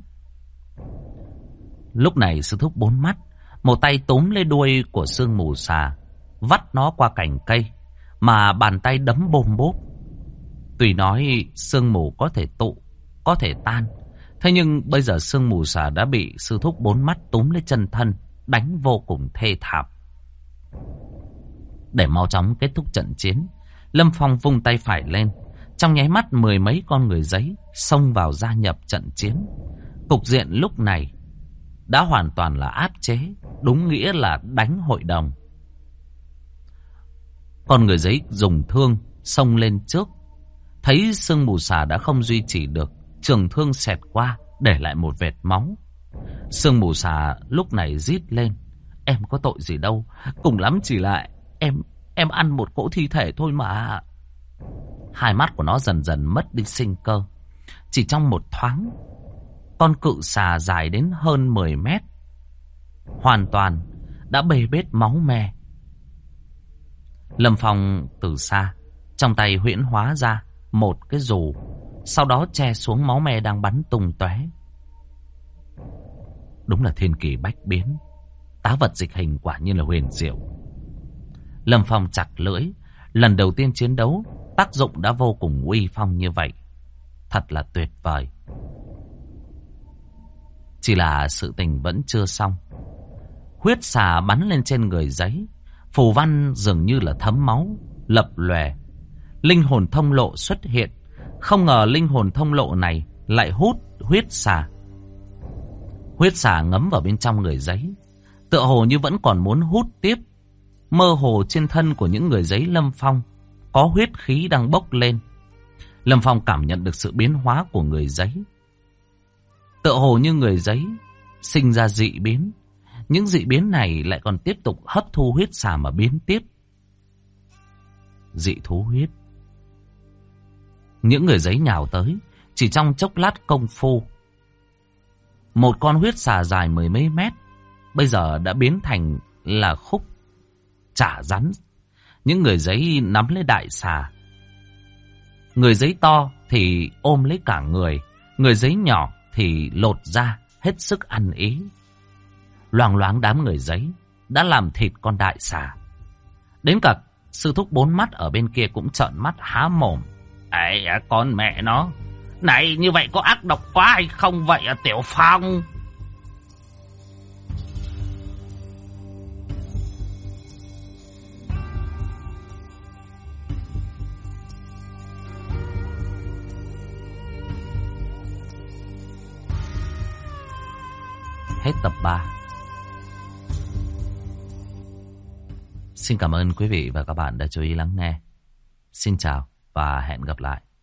Lúc này sư thúc bốn mắt một tay túm lấy đuôi của sương mù xà, vắt nó qua cành cây, mà bàn tay đấm bôm bốp. Tuy nói sương mù có thể tụ, có thể tan. Thế nhưng bây giờ Sương Mù Xà đã bị sư thúc bốn mắt túm lấy chân thân, đánh vô cùng thê thảm. Để mau chóng kết thúc trận chiến, Lâm Phong vung tay phải lên. Trong nháy mắt 10 mấy con người giấy xông vào gia nhập trận chiến. Cục diện lúc này đã hoàn toàn là áp chế, đúng nghĩa là đánh hội đồng. Con người giấy dùng thương xông lên trước. Thấy Sương Mù Xà đã không duy trì được, trường thương xẹt qua, để lại một vệt máu. Sương Mù Xà lúc này rít lên. Em có tội gì đâu, cùng lắm chỉ là em ăn một cỗ thi thể thôi mà. Hai mắt của nó dần dần mất đi sinh cơ. Chỉ trong một thoáng, con cự xà dài đến hơn 10 mét hoàn toàn đã bê bết máu me. Lâm Phong từ xa, trong tay huyễn hóa ra một cái dù, sau đó che xuống máu me đang bắn tung tóe. Đúng là thiên kỳ bách biến, tá vật dịch hình quả nhiên là huyền diệu. Lâm Phong chặt lưỡi, lần đầu tiên chiến đấu, tác dụng đã vô cùng uy phong như vậy. Thật là tuyệt vời. Chỉ là sự tình vẫn chưa xong. Huyết xà bắn lên trên người giấy, phù văn dường như là thấm máu, lập lòe. Linh hồn thông lộ xuất hiện. Không ngờ linh hồn thông lộ này lại hút huyết xà. Huyết xà ngấm vào bên trong người giấy, tựa hồ như vẫn còn muốn hút tiếp. Mơ hồ trên thân của những người giấy Lâm Phong có huyết khí đang bốc lên. Lâm Phong cảm nhận được sự biến hóa của người giấy. Tựa hồ như người giấy sinh ra dị biến. Những dị biến này lại còn tiếp tục hấp thu huyết xà mà biến tiếp. Dị thú huyết. Những người giấy nhào tới, chỉ trong chốc lát công phu, một con huyết xà dài 10 mấy mét bây giờ đã biến thành là khúc chả rắn. Những người giấy nắm lấy đại xà. Người giấy to thì ôm lấy cả người, người giấy nhỏ thì lột ra, hết sức ăn ý. Loang loáng đám người giấy đã làm thịt con đại xà. Đến cả sư thúc bốn mắt ở bên kia cũng trợn mắt há mồm. Ấy, con mẹ nó, này như vậy có ác độc quá hay không vậy Tiểu Phong? Hết tập 3. Xin cảm ơn quý vị và các bạn đã chú ý lắng nghe. Xin chào và hẹn gặp lại.